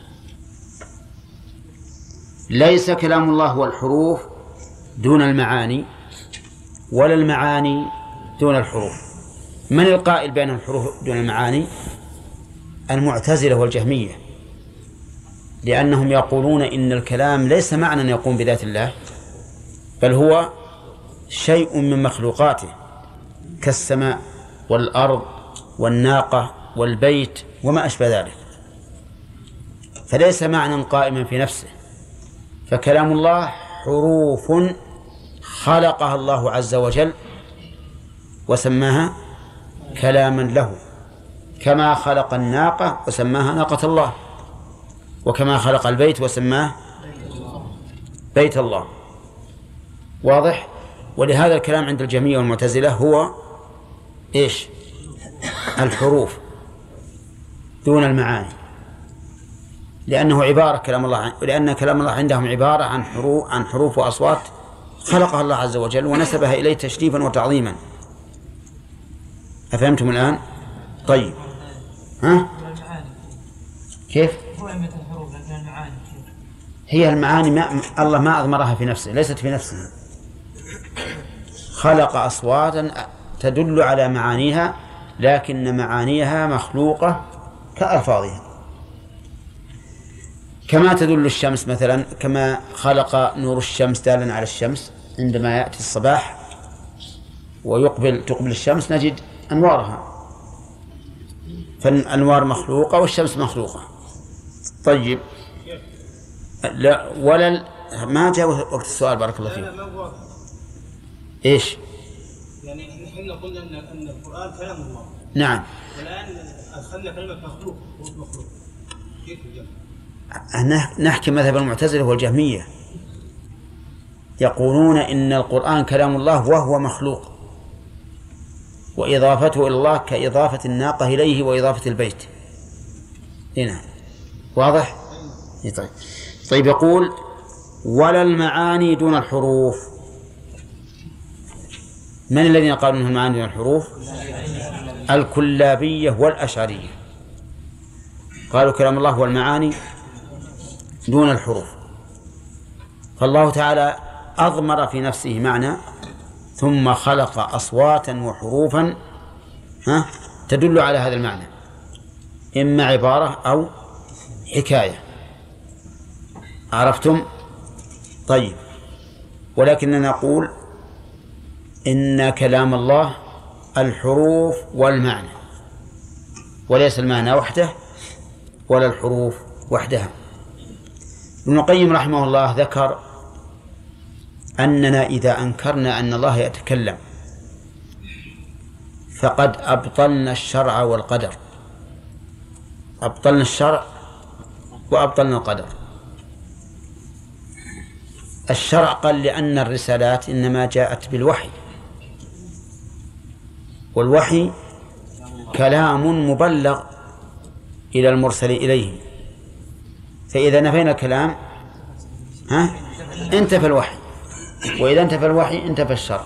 ليس كلام الله والحروف دون المعاني ولا المعاني دون الحروف. من القائل بين الحروف دون المعاني؟ المعتزلة والجهمية، لأنهم يقولون إن الكلام ليس معنى يقوم بذات الله، بل هو شيء من مخلوقاته كالسماء والأرض والناقة والبيت وما أشبه ذلك، فليس معنى قائما في نفسه. فكلام الله حروف خلقها الله عز وجل وسماها كلاما له، كما خلق الناقة وسماها ناقة الله، وكما خلق البيت وسماه بيت الله. واضح؟ ولهذا الكلام عند الجميع والمعتزلة هو إيش؟ الحروف دون المعاني، لأنه عبارة كلام الله، لأن كلام الله عندهم عبارة عن حروف عن حروف وأصوات خلقها الله عز وجل ونسبها إليه تشريفا وتعظيما. أفهمتم الآن؟ طيب، ها؟ كيف؟ هي المعاني ما الله ما أضمرها في نفسه، ليست في نفسه، خلق أصواتا تدل على معانيها، لكن معانيها مخلوقة كألفاظها، كما تدل الشمس مثلا، كما خلق نور الشمس دالا على الشمس، عندما يأتي الصباح ويقبل تقبل الشمس نجد أنوارها، فالأنوار مخلوقة والشمس مخلوقة. طيب، لا ولا ما جاء وقت السؤال، بارك الله فيك. إيش؟ يعني نحن قلنا أن أن القرآن كلام الله. نعم. والآن أدخلنا كلمة مخلوق مخلوق. كيف نحكي مذهب المعتزلة والجهمية، يقولون إن القرآن كلام الله وهو مخلوق، وإضافته إلى الله كإضافة الناقة إليه وإضافة البيت. هنا واضح؟ طيب. طيب، يقول ولا المعاني دون الحروف. من الذين قالوا أنها المعاني دون الحروف؟ الكلابية والأشعرية، قالوا كلام الله والمعاني دون الحروف. فالله تعالى أضمر في نفسه معنى ثم خلق أصواتا وحروفا ها تدل على هذا المعنى، إما عبارة أو حكاية. عرفتم؟ طيب، ولكننا نقول إن كلام الله الحروف والمعنى، وليس المعنى وحده ولا الحروف وحدها. ابن القيم رحمه الله ذكر أننا إذا أنكرنا أن الله يتكلم فقد أبطلنا الشرع والقدر، أبطلنا الشرع وأبطلنا القدر. الشرع قال لأن الرسالات إنما جاءت بالوحي، والوحي كلام مبلغ إلى المرسل إليه، فإذا نفينا الكلام ها انتفى الوحي، وإذا انتفى الوحي انتفى الشرع.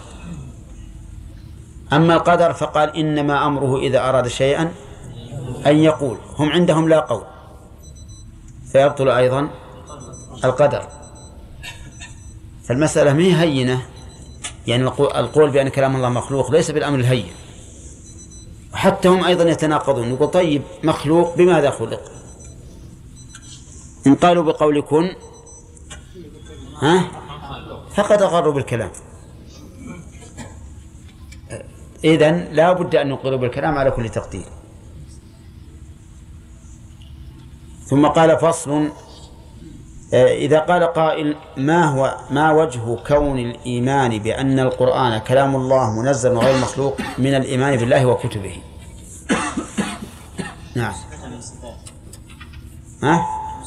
أما القدر فقال إنما أمره إذا أراد شيئا أن يقول، هم عندهم لا قول، فيبطل أيضا القدر. فالمسألة ما هي هينة، يعني القول بأن كلام الله مخلوق ليس بالأمر الهين. حتى هم أيضا يتناقضون، يقول طيب مخلوق بماذا خلق؟ إن قالوا بقول كن ها فقد أقروا بالكلام. إذن لا بد أن نقر بالكلام على كل تقدير. ثم قال فصل: إذا قال قائل ما هو ما وجه كون الإيمان بأن القرآن كلام الله منزل وغير مخلوق من الإيمان بالله وكتبه؟ نعم. ها؟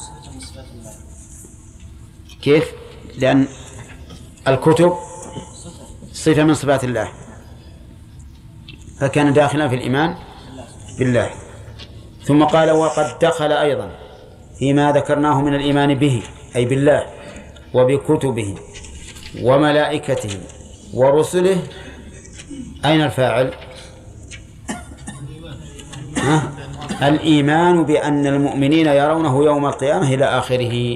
كيف؟ لأن الكتب صفة من صفات الله، فكان داخلا في الإيمان بالله. ثم قال وقد دخل أيضا فيما ذكرناه من الإيمان به أي بالله وبكتبه وملائكته ورسله. أين الفاعل؟ ها؟ الإيمان بأن المؤمنين يرونه يوم القيامة إلى آخره.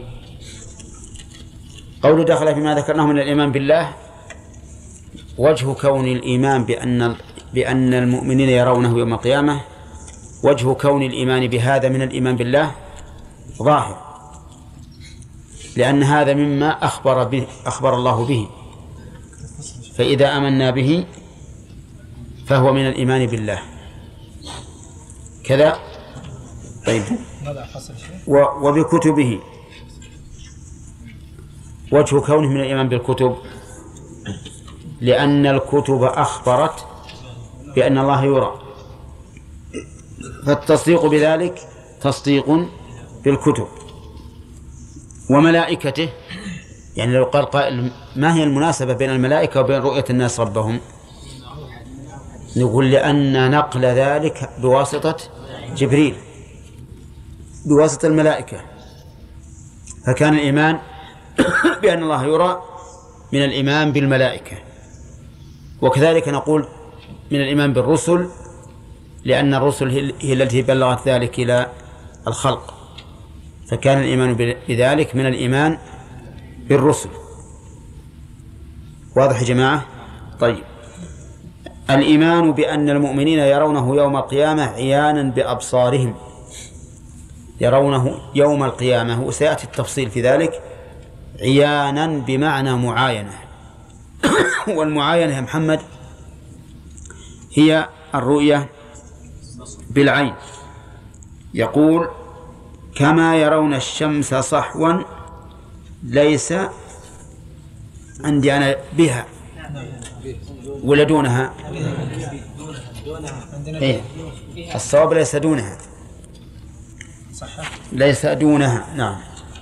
قول دخل فيما ذكرناه من الإيمان بالله، وجه كون الإيمان بأن بأن المؤمنين يرونه يوم القيامة، وجه كون الإيمان بهذا من الإيمان بالله ظاهر، لأن هذا مما أخبر به أخبر الله به، فإذا آمنا به فهو من الإيمان بالله كذا. طيب وبكتبه، وجه كونه من الإيمان بالكتب لأن الكتب أخبرت بأن الله يرى، فالتصديق بذلك تصديق بالكتب. وملائكته، يعني لو قال قائل ما هي المناسبة بين الملائكة وبين رؤية الناس ربهم؟ نقول لأن نقل ذلك بواسطة جبريل بواسطة الملائكة، فكان الإيمان بأن الله يرى من الإيمان بالملائكة. وكذلك نقول من الإيمان بالرسل، لأن الرسل هي التي بلغت ذلك إلى الخلق، فكان الإيمان بذلك من الإيمان بالرسل. واضح يا جماعة؟ طيب، الإيمان بأن المؤمنين يرونه يوم القيامة عيانا بأبصارهم، يرونه يوم القيامة، وسيأتي التفصيل في ذلك. عيانا بمعنى معاينة، والمعاينة يا محمد هي الرؤية بالعين. يقول كما يرون الشمس صحوا ليس عندي أنا بها ولا دونها. إيه؟ الصواب ليس دونها، ليس دونها. نعم.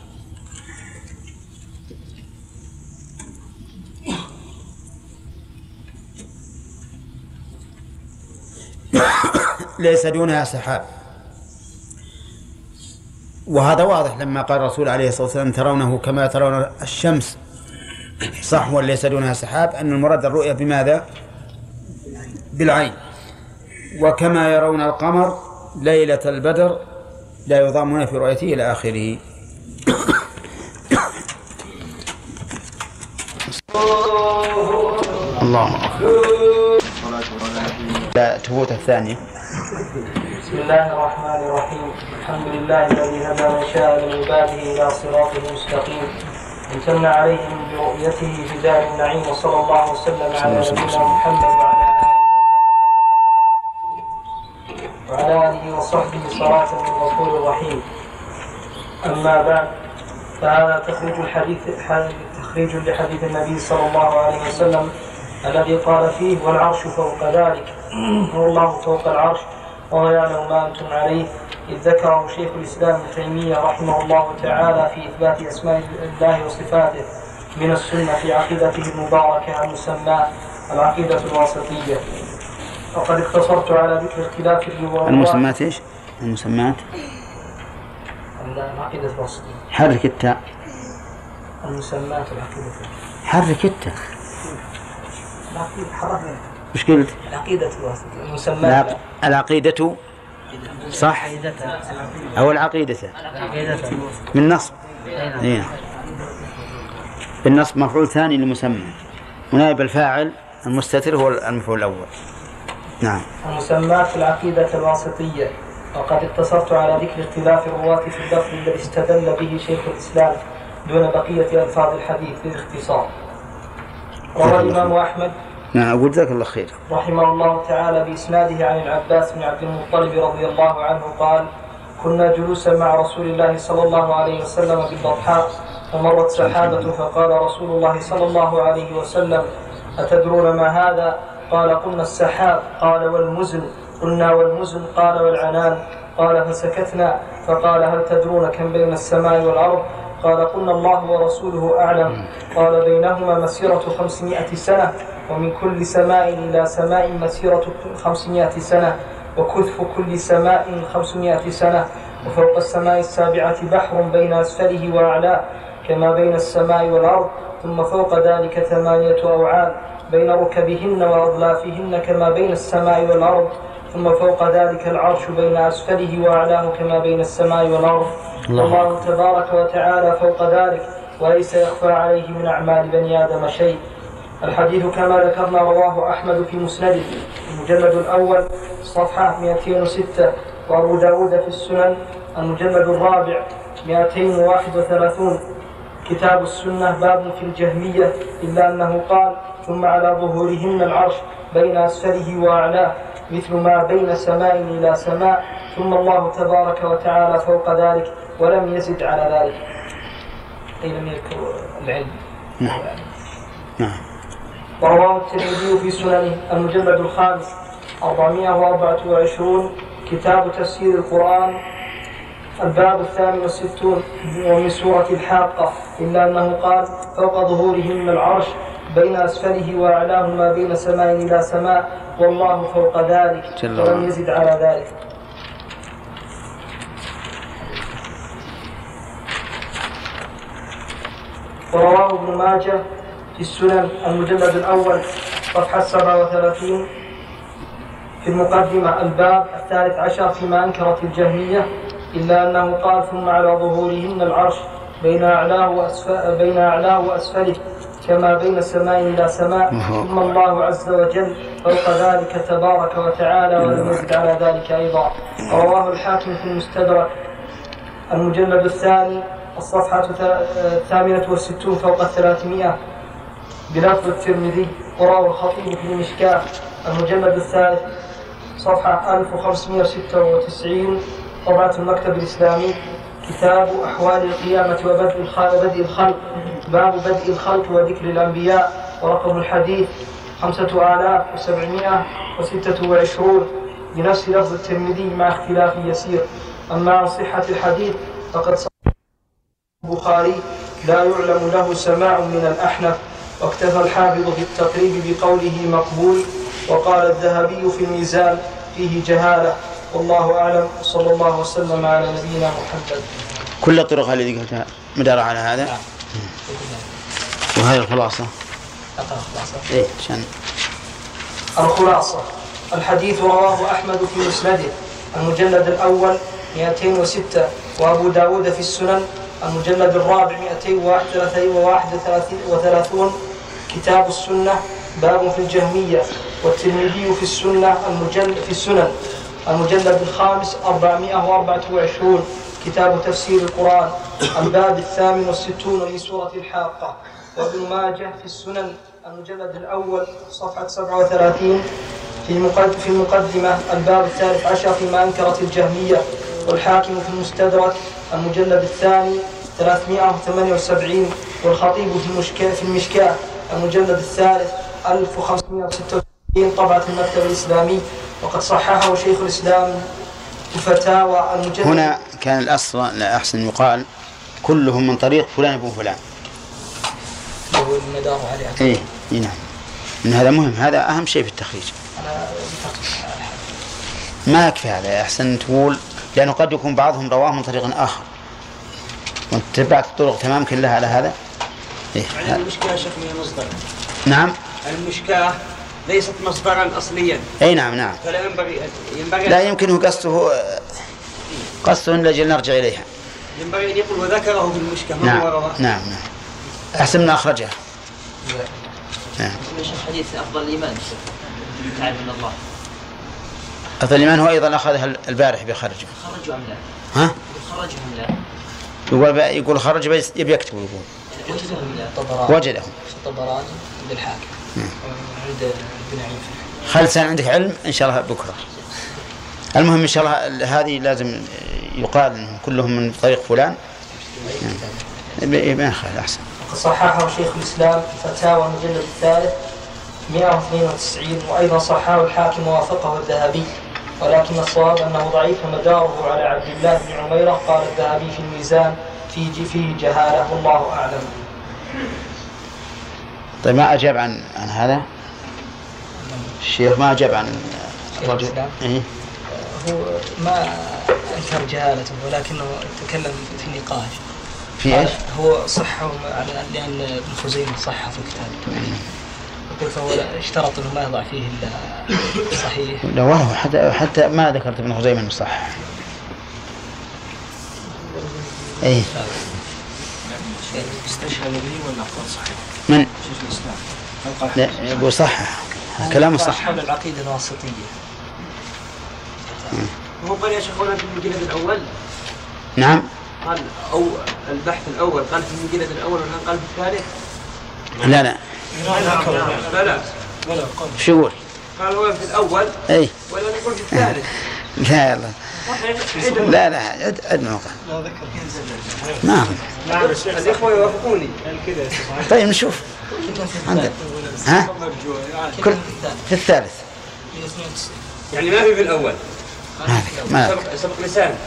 ليس دونها سحاب. وهذا واضح لما قال الرسول عليه الصلاة والسلام ترونه كما ترون الشمس صحوا ليس دونها سحاب، أن المراد الرؤية بماذا؟ بالعين. وكما يرون القمر ليلة البدر لا يضامون في رؤيته إلى آخره. الله أكبر. لا تفوت الثانية. بسم الله الرحمن الرحيم. الحمد لله الذي هدى من شاء من عباده إلى صراط مستقيم، امتن عليهم برؤيته في دار النعيم، وصلى الله وسلم على نبينا محمد وعلى وعلى آله وصحبه صلاة من الغفور الرحيم. أما بعد، فهذا تخريج الحديث تخريج لحديث النبي صلى الله عليه وسلم الذي قال فيه والعرش فوق ذلك، والله فوق العرش وهو يعلم ما أنتم عليه، إذ ذكره شيخ الإسلام ابن تيمية رحمه الله تعالى في إثبات أسماء الله وصفاته من السنة في عقيدته المباركة المسمى العقيدة الواسطية. وقد اختصرت على ذكر اختلاف الروايات. المسمات ايش؟ المسمات العقيدة الواسطية. حرك التاء. المسمات العقيدة. حرك التاء. العقيدة حركنا. وش قلت؟ العقيدة الواسطية. المسمات. العقيدة صح أو العقيدة من نصب. إيه. بالنصب مفعول ثاني للمسمى، ونائب الفاعل المستتر هو المفعول الأول. نعم. المسمات العقيدة الواسطية. وقد اقتصرت على ذكر اختلاف الرواة في اللفظ الذي استدل به شيخ الإسلام دون بقية ألفاظ الحديث بالاختصار. روى الإمام أحمد نعم أقول ذاك الله خير رحمه الله تعالى بإسناده عن العباس بن عبد المطلب رضي الله عنه قال: كنا جلوسا مع رسول الله صلى الله عليه وسلم بالبطحاء، فمرت سحابة فقال رسول الله صلى الله عليه وسلم: أتدرون ما هذا؟ قال: قلنا السحاب. قال: والمزن؟ قلنا والمزن. قال: والعنان. قال: فسكتنا. فقال: هل تدرون كم بين السماء والأرض؟ قال: قلنا الله ورسوله أعلم. قال: بينهما مسيرة خمسمائة سنة. ومن كل سماء إلى سماء مسيرة خمسمائة سنة، وكثف كل سماء خمسمائة سنة، وفوق السماء السابعة بحر بين أسفله وأعلاه كما بين السماء والأرض، ثم فوق ذلك ثمانية أوعال بين ركبهن وأضلافهن كما بين السماء والأرض، ثم فوق ذلك العرش بين أسفله وأعلاه كما بين السماء والأرض. الله تبارك وتعالى فوق ذلك، وليس يخفى عليه من أعمال بني آدم شيء. الحديث كما ذكرنا رواه أحمد في مسنده المجلد الأول صفحة مئتين وستة، وأبو داود في السنن المجلد الرابع مئتين وواحد وثلاثين. كتاب السنة باب في الجهمية، إلا أنه قال ثم على ظهورهن العرش بين أسفله وأعلاه مثل ما بين سماء إلى سماء، ثم الله تبارك وتعالى فوق ذلك ولم يزد على ذلك، أي لم يذكر العلم. نعم. نعم. ورواه الترمذي في سننه المجلد الخامس أربعمائة وأربعة وعشرون كتاب تفسير القرآن الباب الثامن والستون ومن سورة الحاقة، إلا أنه قال فوق ظهورهم العرش بين أسفله وأعلاه ما بين سماء إلى سماء والله فوق ذلك ولم يزد على ذلك. ورواه ابن ماجه في السنن المجلد الأول صفحة سبعة وثلاثين في المقدمة الباب الثالث عشر فيما أنكرت الجهمية، إلا أنه قال ثم على ظهورهن العرش بين أعلاه وأسفله, بين أعلاه وأسفله كما بين سماء إلى سماء، ثم الله عز وجل فوق ذلك تبارك وتعالى ولم يزد على ذلك أيضا. رواه الحاكم في المستدرك المجلد الثاني الصفحة الثامنة والستون فوق الثلاثمائة بلفظ الترمذي. ورواه الخطيب في المشكاة المجلد الثالث صفحة ألف وخمسمائة وستة وتسعين طبعة المكتب الإسلامي كتاب أحوال القيامة وبدء الخلق باب بدء الخلق وذكر الأنبياء، ورقم الحديث خمسة آلاف وسبعمائة وستة وعشرون بنفس لفظ الترمذي مع اختلاف يسير. أما عن صحة الحديث فقد صح البخاري لا يعلم له سماع من الأحنف، واكتفى الحافظ في التقريب بقوله مقبول، وقال الذهبي في الميزان فيه جهالة، والله أعلم. صلى الله وسلم على نبينا محمد. كل الطرق التي قلتها مدار على هذا. وهذه الخلاصة. إيه شان. الخلاصة الحديث رواه أحمد في مسنده المجلد الأول مئتين وستة، وأبو داود في السنن المجلد الرابع مئتين وواحد وثلاثون. كتاب السنة باب في الجهمية، والترمذي في السنة المجلد في السنن المجلد الخامس أربعمائة وأربعة وعشرون كتاب تفسير القرآن الباب الثامن والستون من سورة الحاقة. وابن ماجه في السنن المجلد الأول صفحة سبعة وثلاثين في المقدمة الباب الثالث عشر فيما أنكرت الجهمية. والحاكم في المستدرك المجلد الثاني ثلاثمائة وثمانية وسبعين. والخطيب في المشكاة في المشكاة المجلد الثالث ألف وخمسمائة وستة وستين طبعة المكتب الإسلامي، وقد صححه شيخ الإسلام الفتاوى المجلد. هنا كان الأصل لا أحسن يقال كلهم من طريق فلان ابن فلان. هو المدار عليه. إيه نعم. إن هذا مهم، هذا أهم شيء في التخريج. ما يكفي هذا، أحسن تقول لأنه قد يكون بعضهم رواه من طريق آخر وانت تبعت الطرق تمام كلها على هذا. إيه يعني المشكلة شكلها مصدر. نعم. المشكلة ليست مصدرا أصليا. أي نعم نعم. فلا ينبغي ينبغي لا يمكنه قصده قصده لجل نرجع إليها. ينبغي أن يقول وذكره في المشكلة ما نعم. هو رواه. نعم نعم. أحسن من أخرجها. نعم. حديث أفضل الإيمان تعالى من الله. أفضل الإيمان هو أيضا أخذها البارح بخرجه. خرجوا أم لا؟ ها؟ خرجوا أم لا؟ يقول يقول خرج بس يبي يكتب يقول. وجدهم لا. وجدهم. الطبراني بالحاكم. عند ابن عيفة. خلصان عندك علم إن شاء الله بكرة. المهم إن شاء الله هذه لازم يقال إنهم كلهم من طريق فلان. ما خير أحسن. وقد صححه شيخ الإسلام فتاوى المجلد الثالث مئة واثنين وتسعين، وأيضا صححه الحاكم ووافقه الذهبي، ولكن الصواب أنه ضعيف مداره على عبد الله بن عميرة. قال الذهبي في الميزان فيه فيه جهالة، والله أعلم. طيب ما أجاب عن عن هذا الشيخ ما أجاب عن الرجل. إيه؟ هو ما أنكر جهالته ولكنه تكلم في نقاش. في إيش؟ هو صحه على لأن ابن خزيمة صحه في الكتاب. قلت هو اشترط إنه ما يضع فيه إلا صحيح. لا والله حتى حتى ما ذكرت ابن خزيمة إنه صح. إيه. استشهد به ولا قال صحيح؟ من؟ شيخ الإسلام. لا يقول صح. كلامه صح. حول العقيدة الواسطية. هو قال يا شيخ هنا في المجلد الأول. نعم. قال أو البحث الأول قال في المجلد الأول ولا قال في الثالث؟ لا لا. لا لا. شو يقول؟ قال هو في الأول. أي. ولا نقول في الثالث. لا يلا. لا لا عد عد موقع. لا ذكر ما نعم الإخوة يوافقوني. طيب نشوف. عندنا. ها؟ كل في الثالث. يعني ما في في الأول. ما ما سبق, سبق لسان.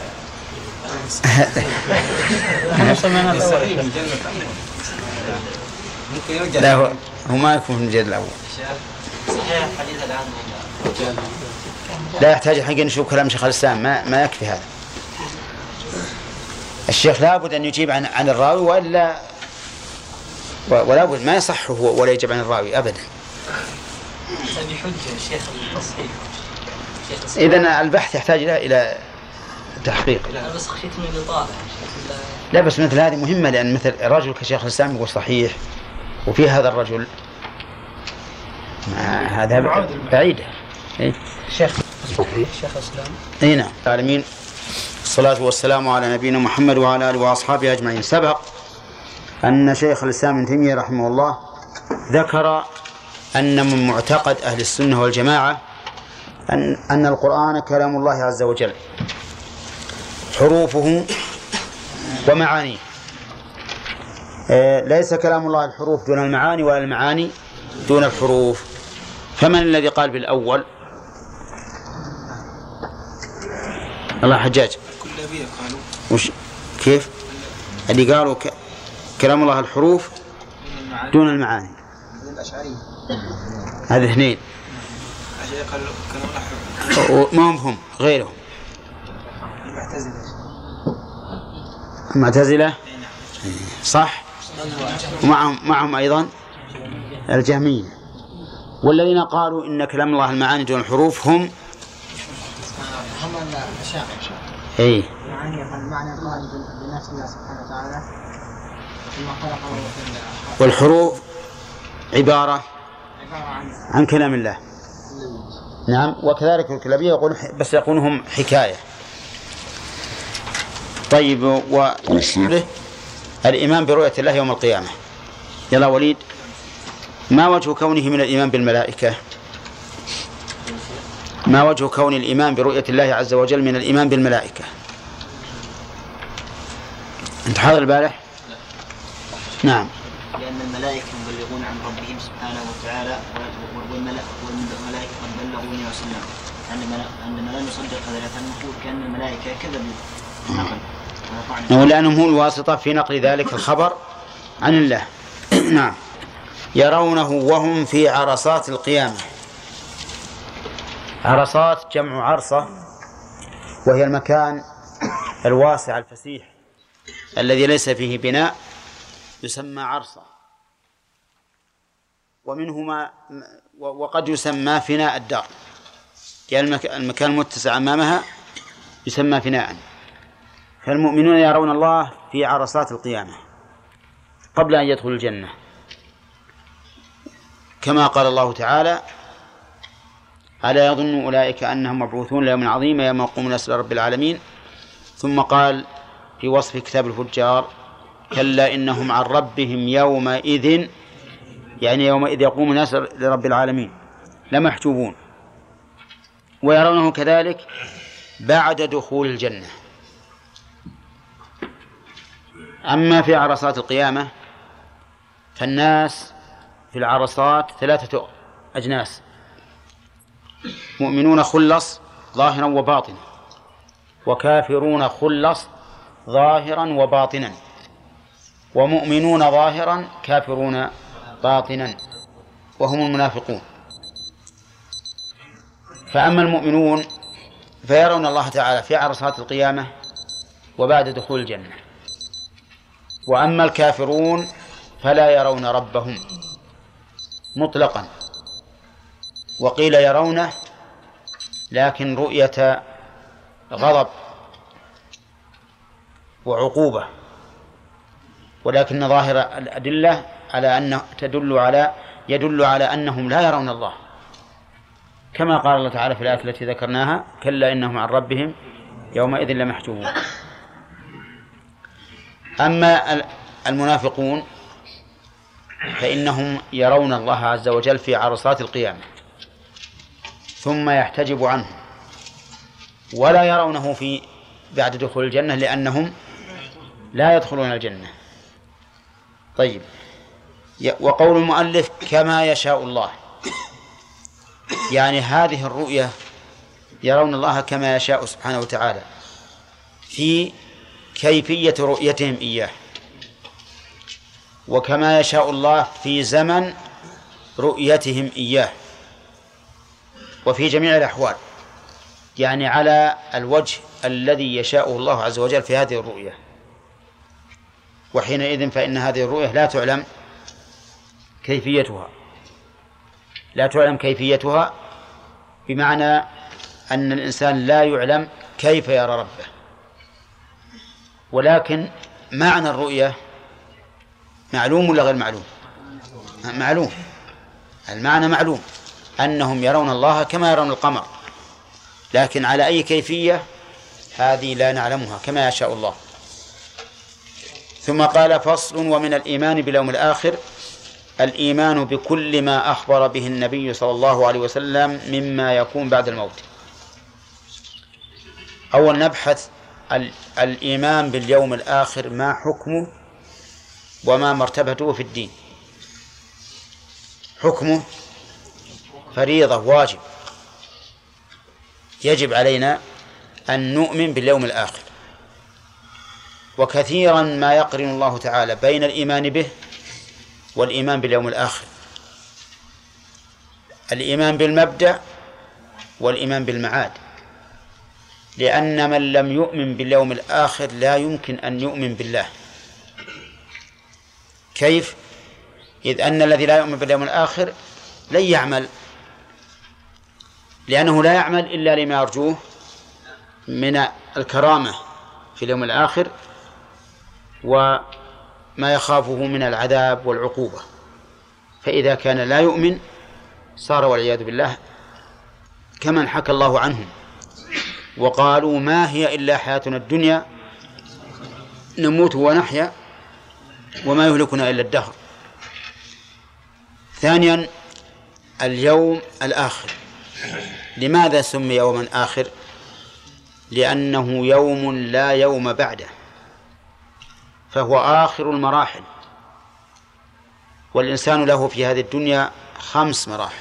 لا هو هو ما يكون في المجلد الأول. صحيح الحديث الآن لا يحتاج الحين نشوف كلام شيخ الإسلام ما ما يكفي هذا. الشيخ لابد أن يجيب عن عن الراوي وإلا ولا بد ما يصح هو ولا يجيب عن الراوي أبدا. هذه حجة شيخ التصحيح. إذن البحث يحتاج إلى إلى تحقيق. لا بس خشيت من الإطالة. لا بس مثل هذه مهمة لأن مثل رجل كشيخ الإسلام يقول صحيح وفي هذا الرجل هذا بعيدة. إيه؟ شيخ شيخ الإسلام. أي نعم. العالمين الصلاة والسلام على نبينا محمد وعلى آله وأصحابه أجمعين. سبق أن شيخ الإسلام ابن تيمية رحمه الله ذكر أن من معتقد أهل السنة والجماعة أن أن القرآن كلام الله عز وجل حروفه ومعانيه. ليس كلام الله الحروف دون المعاني ولا المعاني دون الحروف. فمن الذي قال بالأول؟ الله حجاج. الكلابية قالوا. وش كيف؟ اللي قالوا ك... كلام الله الحروف دون المعاني. الأشعرية. هذه اثنين. الأشعرية قالوا كلام الله حروف. ما هم هم غيرهم. المعتزلة. المعتزلة. صح. ومعهم معهم أيضا الجهمية. والذين قالوا إن كلام الله المعاني دون الحروف هم هم الأشاعرة. إيه. المعاني المعنى قائم بنفس الله سبحانه وتعالى ثم خلقه. والحروف عبارة عبارة عن عن كلام الله. نعم. وكذلك الكلابية يقول بس يقولهم حكاية. طيب و الإيمان برؤية الله يوم القيامة. يلا وليد ما وجه كونه من الإيمان بالملائكة؟ ما وجه كون الإيمان برؤية الله عز وجل من الإيمان بالملائكة؟ أنت حاضر البارح؟ نعم. لأن الملائكة مبلغون عن ربهم سبحانه وتعالى والملائكة قد بلغوني وسلم. عندما لا نصدق هذا نقول كأن الملائكة كذبوا لأنهم هم الواسطة في نقل ذلك الخبر عن الله. نعم. يرونه وهم في عرصات القيامة. عرصات جمع عرصة وهي المكان الواسع الفسيح الذي ليس فيه بناء يسمى عرصة. ومنهما وقد يسمى فناء الدار يعني المكان المتسع أمامها يسمى فناء. فالمؤمنون يرون الله في عرصات القيامة قبل أن يدخلوا الجنة كما قال الله تعالى ألا يظن أولئك أنهم مبعوثون ليوم عظيم يوم يقوم الناس لرب العالمين. ثم قال في وصف كتاب الفجار كلا إنهم عن ربهم يومئذ يعني يومئذ يقوم الناس لرب العالمين لمحجوبون. ويرونه كذلك بعد دخول الجنة. أما في عرصات القيامة فالناس في العرصات ثلاثة أجناس: مؤمنون خلص ظاهرا وباطنا، وكافرون خلص ظاهرا وباطنا، ومؤمنون ظاهرا كافرون باطنا وهم المنافقون. فأما المؤمنون فيرون الله تعالى في عرصات القيامة وبعد دخول الجنة، وأما الكافرون فلا يرون ربهم مطلقا، وقيل يرونه لكن رؤية غضب وعقوبة، ولكن ظاهر الأدلة على أنه تدل على يدل على أنهم لا يرون الله، كما قال الله تعالى في الآية التي ذكرناها: كلا إنهم عن ربهم يومئذ لمحجوبون. أما المنافقون فإنهم يرون الله عز وجل في عرصات القيامة ثم يحتجب عنه، ولا يرونه في بعد دخول الجنة لأنهم لا يدخلون الجنة. طيب، وقول المؤلف كما يشاء الله، يعني هذه الرؤية يرون الله كما يشاء سبحانه وتعالى في كيفية رؤيتهم إياه، وكما يشاء الله في زمن رؤيتهم إياه، وفي جميع الأحوال، يعني على الوجه الذي يشاءه الله عز وجل في هذه الرؤية. وحينئذ فإن هذه الرؤية لا تعلم كيفيتها لا تعلم كيفيتها بمعنى أن الإنسان لا يعلم كيف يرى ربه، ولكن معنى الرؤية معلوم ولا غير معلوم؟ معلوم، المعنى معلوم، أنهم يرون الله كما يرون القمر، لكن على أي كيفية هذه لا نعلمها، كما يشاء الله. ثم قال: فصل: ومن الإيمان باليوم الآخر الإيمان بكل ما أخبر به النبي صلى الله عليه وسلم مما يكون بعد الموت. أول نبحث الإيمان باليوم الآخر، ما حكمه وما مرتبته في الدين. حكمه فريضة واجب، يجب علينا أن نؤمن باليوم الآخر، وكثيرا ما يقرن الله تعالى بين الإيمان به والإيمان باليوم الآخر، الإيمان بالمبدأ والإيمان بالمعاد، لأن من لم يؤمن باليوم الآخر لا يمكن أن يؤمن بالله. كيف؟ إذ أن الذي لا يؤمن باليوم الآخر لن يعمل، لأنه لا يعمل إلا لما يرجوه من الكرامة في اليوم الآخر وما يخافه من العذاب والعقوبة. فإذا كان لا يؤمن صار والعياذ بالله كمن حكى الله عنهم وقالوا: ما هي إلا حياتنا الدنيا نموت ونحيا وما يهلكنا إلا الدهر. ثانيا، اليوم الآخر. لماذا سمي يوما آخر؟ لأنه يوم لا يوم بعده، فهو آخر المراحل، والإنسان له في هذه الدنيا خمس مراحل: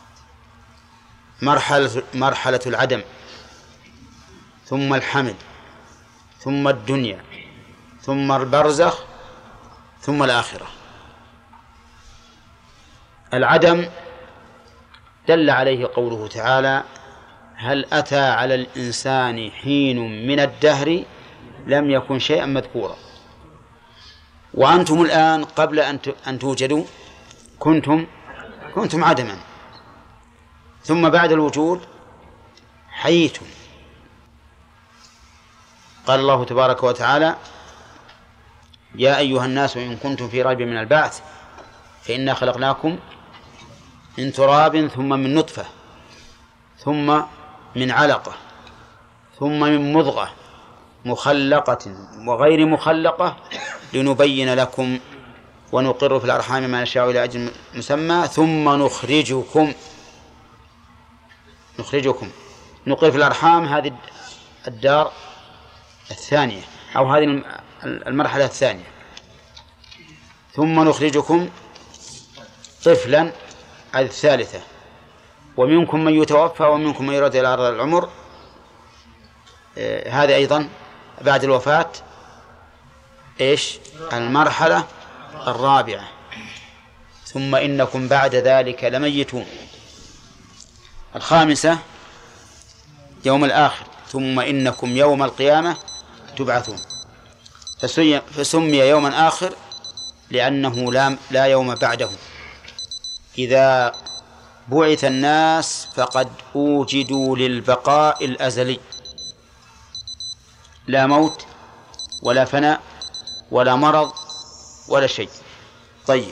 مرحلة, مرحلة العدم، ثم الحمل، ثم الدنيا، ثم البرزخ، ثم الآخرة. العدم دل عليه قوله تعالى: هل أتى على الإنسان حين من الدهر لم يكن شيئا مذكورا. وأنتم الآن قبل أن توجدوا كنتم كنتم عدما، ثم بعد الوجود حييتم. قال الله تبارك وتعالى: يا أيها الناس إن كنتم في ريب من البعث فإنا خلقناكم من تراب ثم من نطفة ثم من علقة ثم من مضغة مخلقة وغير مخلقة لنبين لكم ونقر في الأرحام ما نشاء إلى أجل مسمى ثم نخرجكم نخرجكم نقر في الأرحام. هذه الدار الثانية أو هذه المرحلة الثانية. ثم نخرجكم طفلا الثالثة. ومنكم من يتوفى ومنكم من يرد إلى أرض العمر. هذا أيضا بعد الوفاة إيش المرحلة الرابعة. ثم إنكم بعد ذلك لميتون. الخامسة يوم الآخر ثم إنكم يوم القيامة تبعثون. فسمي يوما آخر لأنه لا, لا يوم بعده. إذا بعث الناس فقد أوجدوا للبقاء الأزلي، لا موت ولا فناء ولا مرض ولا شيء. طيب،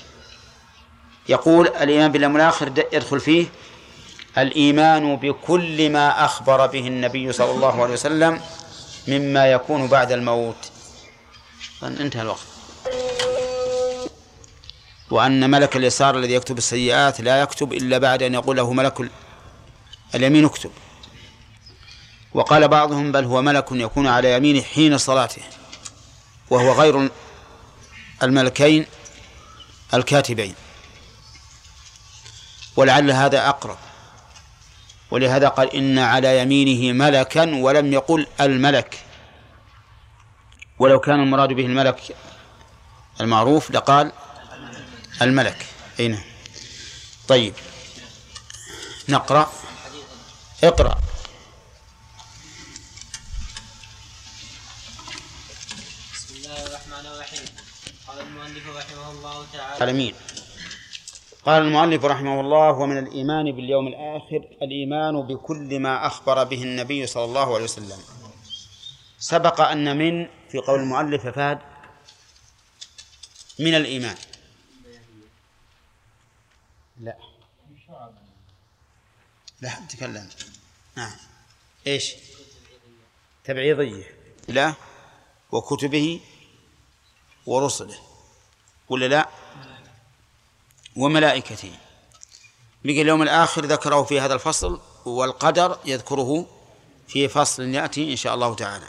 يقول الإيمان باليوم الآخر يدخل فيه الإيمان بكل ما أخبر به النبي صلى الله عليه وسلم مما يكون بعد الموت. انتهى الوقت. وأن ملك اليسار الذي يكتب السيئات لا يكتب إلا بعد أن يقول له ملك اليمين اكتب. وقال بعضهم بل هو ملك يكون على يمينه حين صلاته، وهو غير الملكين الكاتبين، ولعل هذا أقرب. ولهذا قال إن على يمينه ملكا ولم يقل الملك، ولو كان المراد به الملك المعروف لقال الملك. أين؟ طيب نقرأ. اقرأ. بسم الله الرحمن الرحيم. قال المؤلف رحمه الله تعالى العالمين. قال المؤلف رحمه الله: ومن الإيمان باليوم الآخر الإيمان بكل ما أخبر به النبي صلى الله عليه وسلم. سبق أن من في قول المؤلف فهد من الإيمان لا لا تكلم. نعم. إيش؟ تبعيضية. لا، وكتبه ورسله ولا لا، وملائكته. بقي اليوم الآخر ذكره في هذا الفصل، والقدر يذكره في فصل يأتي إن شاء الله تعالى.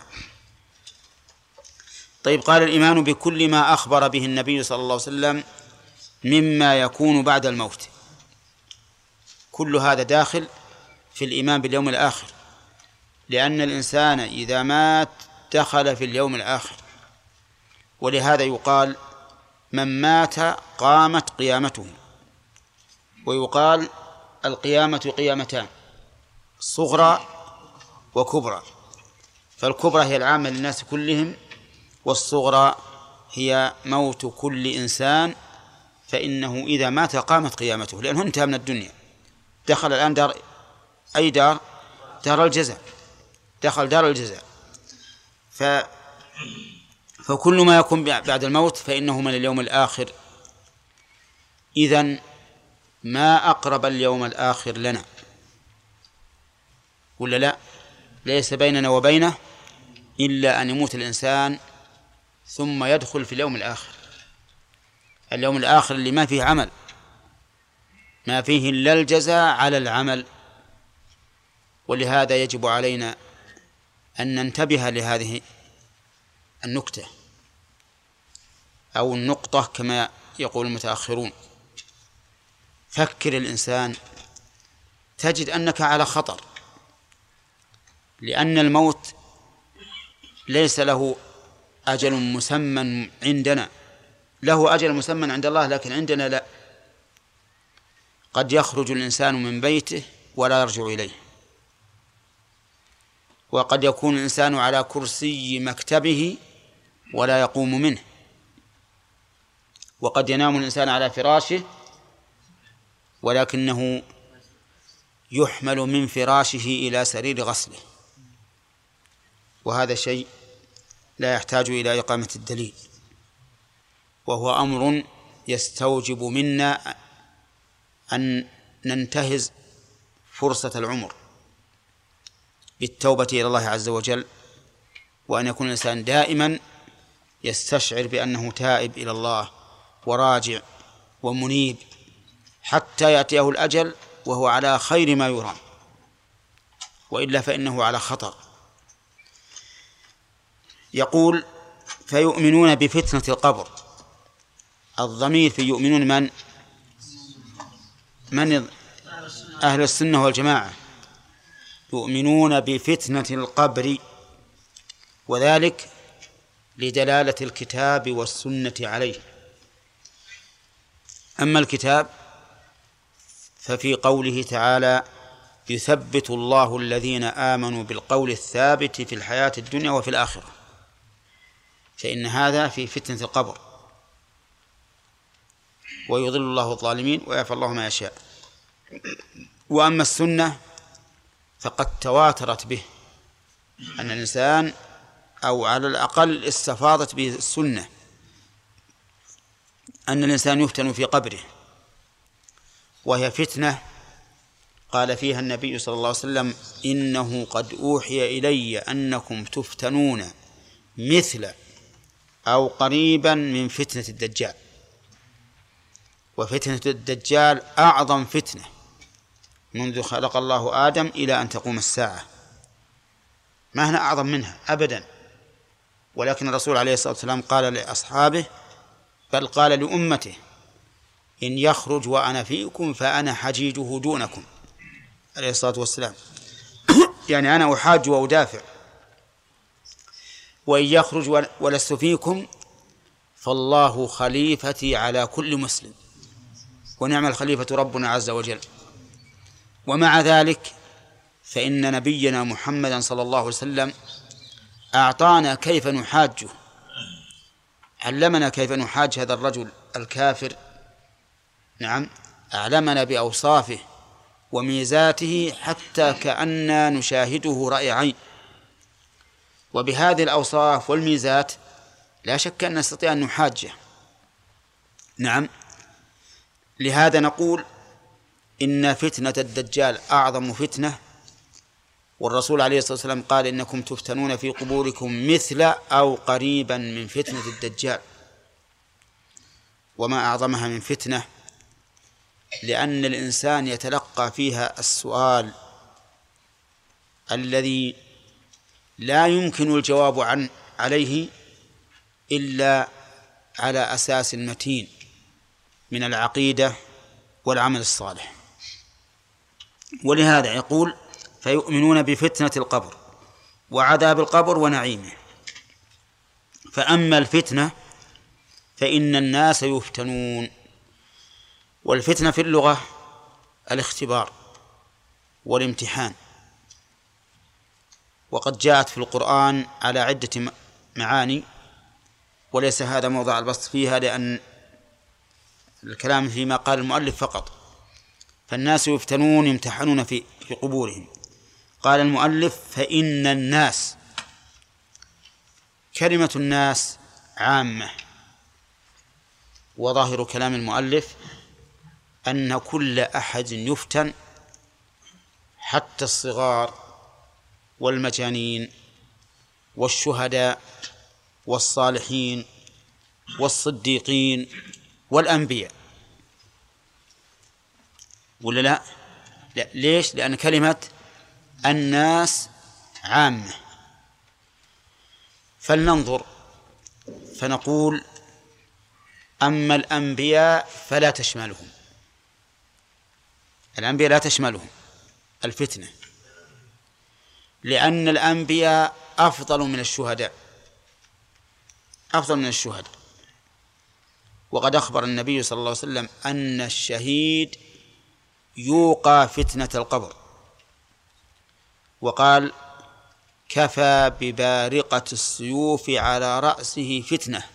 طيب، قال الإيمان بكل ما أخبر به النبي صلى الله عليه وسلم مما يكون بعد الموت. كل هذا داخل في الإيمان باليوم الآخر، لأن الإنسان إذا مات دخل في اليوم الآخر. ولهذا يقال من مات قامت قيامته، ويقال القيامة قيامتان صغرى وكبرى، فالكبرى هي العامة للناس كلهم، والصغرى هي موت كل إنسان، فإنه إذا مات قامت قيامته، لأنه انتهى من الدنيا، دخل الآن دار أي دار؟ دار الجزاء، دخل دار الجزاء. ف فكل ما يكون بعد الموت فإنه من اليوم الآخر. إذن ما أقرب اليوم الآخر لنا ولا لا؟ ليس بيننا وبينه إلا أن يموت الإنسان ثم يدخل في اليوم الآخر. اليوم الآخر اللي ما فيه عمل، ما فيه إلا الجزاء على العمل. ولهذا يجب علينا أن ننتبه لهذه النكتة أو النقطة كما يقول المتأخرون. فكر الإنسان تجد أنك على خطر، لأن الموت ليس له أجل مسمى عندنا، له أجل مسمى عند الله لكن عندنا لا. قد يخرج الإنسان من بيته ولا يرجع إليه، وقد يكون الإنسان على كرسي مكتبه ولا يقوم منه، وقد ينام الإنسان على فراشه ولكنه يحمل من فراشه إلى سرير غسله، وهذا شيء لا يحتاج إلى إقامة الدليل، وهو أمر يستوجب منا أن ننتهز فرصة العمر بالتوبة إلى الله عز وجل، وأن يكون الإنسان دائما يستشعر بأنه تائب إلى الله وراجع ومنيب حتى يأتيه الأجل وهو على خير ما يرام، وإلا فإنه على خطر. يقول فيؤمنون بفتنة القبر. الضمير في يؤمنون من؟ من أهل السنة والجماعة. يؤمنون بفتنة القبر، وذلك لدلالة الكتاب والسنة عليه. أما الكتاب ففي قوله تعالى يثبت الله الذين آمنوا بالقول الثابت في الحياة الدنيا وفي الآخرة، فإن هذا في فتنة القبر، ويضل الله الظالمين ويفعل الله ما يشاء. وأما السنة فقد تواترت به أن الإنسان أو على الأقل استفاضت به السنة أن الإنسان يفتن في قبره، وهي فتنة قال فيها النبي صلى الله عليه وسلم: إنه قد أوحي إلي أنكم تفتنون مثل أو قريبا من فتنة الدجال. وفتنة الدجال أعظم فتنة منذ خلق الله آدم إلى أن تقوم الساعة، ما هنا أعظم منها أبدا. ولكن الرسول عليه الصلاة والسلام قال لأصحابه، بل قال لأمته: إن يخرج وأنا فيكم فأنا حجيجه دونكم، عليه الصلاة والسلام. يعني أنا أحاج وأدافع، وإن يخرج ولست فيكم فالله خليفتي على كل مسلم، ونعم الخليفة ربنا عز وجل. ومع ذلك فإن نبينا محمدا صلى الله عليه وسلم أعطانا كيف نحاجه، علمنا كيف نحاج هذا الرجل الكافر. نعم، أعلمنا بأوصافه وميزاته حتى كأننا نشاهده رأي عين. وبهذه الأوصاف والميزات لا شك أن نستطيع أن نحاجه. نعم، لهذا نقول إن فتنة الدجال أعظم فتنة، والرسول عليه الصلاة والسلام قال: إنكم تفتنون في قبوركم مثل أو قريبا من فتنة الدجال. وما أعظمها من فتنة، لأن الإنسان يتلقى فيها السؤال الذي لا يمكن الجواب عن عليه إلا على أساس متين من العقيدة والعمل الصالح. ولهذا يقول: فيؤمنون بفتنة القبر وعذاب القبر ونعيمه. فأما الفتنة فإن الناس يفتنون. والفتنة في اللغة الاختبار والامتحان، وقد جاءت في القرآن على عدة معاني، وليس هذا موضع البسط فيها لأن الكلام فيما قال المؤلف فقط. فالناس يفتنون يمتحنون في في قبورهم. قال المؤلف: فإن الناس، كلمة الناس عامة، وظاهر كلام المؤلف أن كل أحد يفتن، حتى الصغار والمجانين والشهداء والصالحين والصديقين والأنبياء. ولا لا؟ لا. ليش؟ لأن كلمة الناس عامة. فلننظر فنقول: أما الأنبياء فلا تشملهم، الأنبياء لا تشملهم الفتنة، لأن الأنبياء أفضل من الشهداء، أفضل من الشهداء. وقد أخبر النبي صلى الله عليه وسلم أن الشهيد يوقى فتنة القبر، وقال: كفى ببارقة السيوف على رأسه فتنة.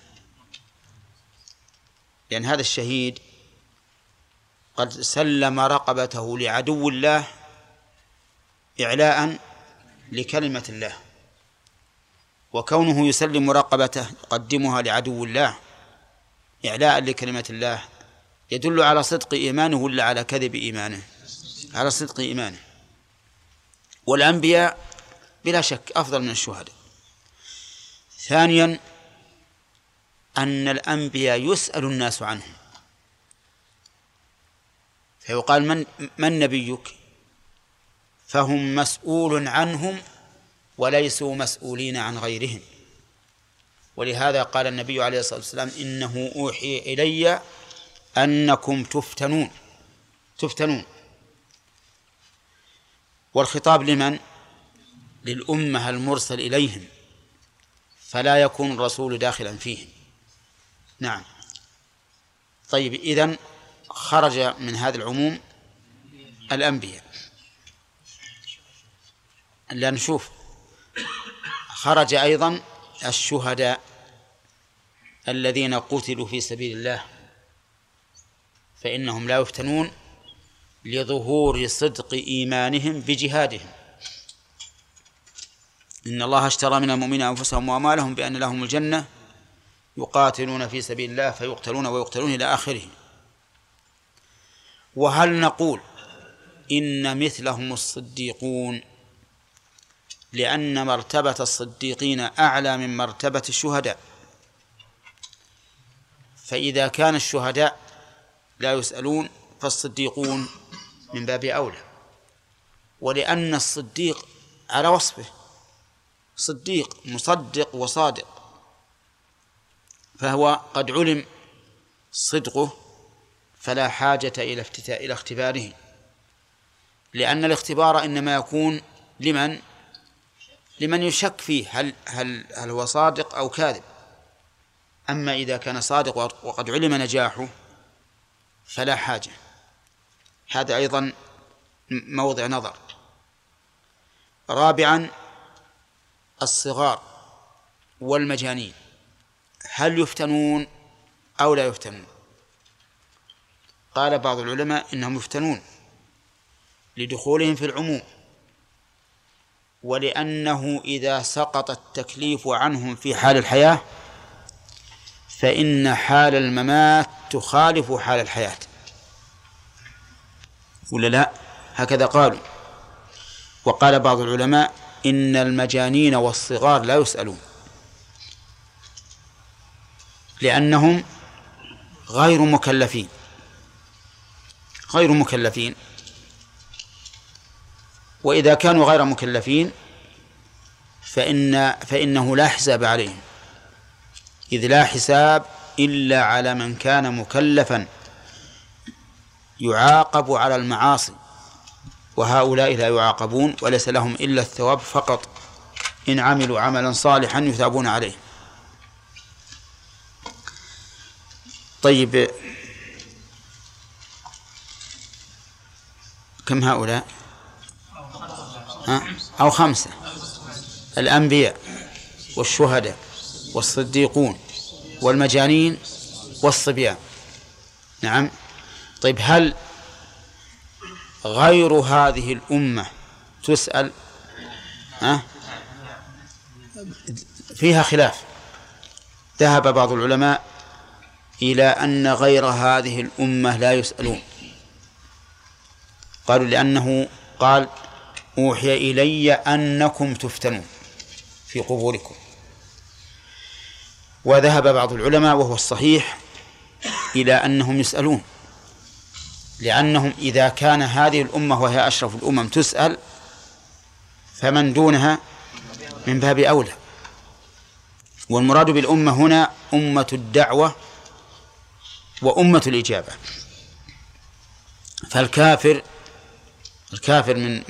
لأن هذا الشهيد قد سلم رقبته لعدو الله إعلاء لكلمة الله، وكونه يسلم رقبته يقدمها لعدو الله إعلاء لكلمة الله يدل على صدق إيمانه ولا على كذب إيمانه؟ على صدق إيمانه. والأنبياء بلا شك أفضل من الشهداء. ثانيا أن الأنبياء يسأل الناس عنهم، فيقال: من, من نبيك؟ فهم مسؤول عنهم وليسوا مسؤولين عن غيرهم. ولهذا قال النبي عليه الصلاة والسلام: إنه أوحي إلي أنكم تفتنون تفتنون. والخطاب لمن؟ للأمة المرسل إليهم، فلا يكون الرسول داخلا فيهم. نعم. طيب، إذن خرج من هذا العموم الأنبياء. لا نشوف. خرج أيضا الشهداء الذين قتلوا في سبيل الله، فإنهم لا يفتنون لظهور صدق إيمانهم بجهادهم. إن الله اشترى من المؤمنين أنفسهم وأموالهم بأن لهم الجنة يقاتلون في سبيل الله فيقتلون ويقتلون إلى آخره. وهل نقول إن مثلهم الصديقون لأن مرتبة الصديقين أعلى من مرتبة الشهداء؟ فإذا كان الشهداء لا يسألون فالصديقون من باب أولى، ولأن الصديق على وصفه صديق مصدق وصادق، فهو قد علم صدقه فلا حاجة إلى افتتاء إلى اختباره، لأن الاختبار إنما يكون لمن لمن يشك فيه هل هل هل هو صادق أو كاذب. أما إذا كان صادق وقد علم نجاحه فلا حاجة. هذا أيضا موضع نظر. رابعا الصغار والمجانين هل يفتنون أو لا يفتنون؟ قال بعض العلماء إنهم يفتنون لدخولهم في العموم، ولأنه إذا سقط التكليف عنهم في حال الحياة فإن حال الممات تخالف حال الحياة، ولا لا؟ هكذا قالوا. وقال بعض العلماء إن المجانين والصغار لا يسألون لأنهم غير مكلفين غير مكلفين وإذا كانوا غير مكلفين فإن فإنه لا حساب عليهم، إذ لا حساب إلا على من كان مكلفا يعاقب على المعاصي، وهؤلاء لا يعاقبون وليس لهم إلا الثواب فقط، إن عملوا عملا صالحا يثابون عليه. طيب، كم هؤلاء؟ ها؟ أو خمسة: الأنبياء والشهداء والصديقون والمجانين والصبيان. نعم. طيب، هل غير هذه الأمة تسأل؟ ها؟ فيها خلاف. ذهب بعض العلماء إلى أن غير هذه الأمة لا يسألون، قالوا لأنه قال: أوحي إلي أنكم تفتنون في قبوركم. وذهب بعض العلماء وهو الصحيح إلى أنهم يسألون، لأنهم إذا كان هذه الأمة وهي أشرف الأمم تسأل فمن دونها من باب أولى. والمراد بالأمة هنا أمة الدعوة وأمة الإجابة. فالكافر الكافر من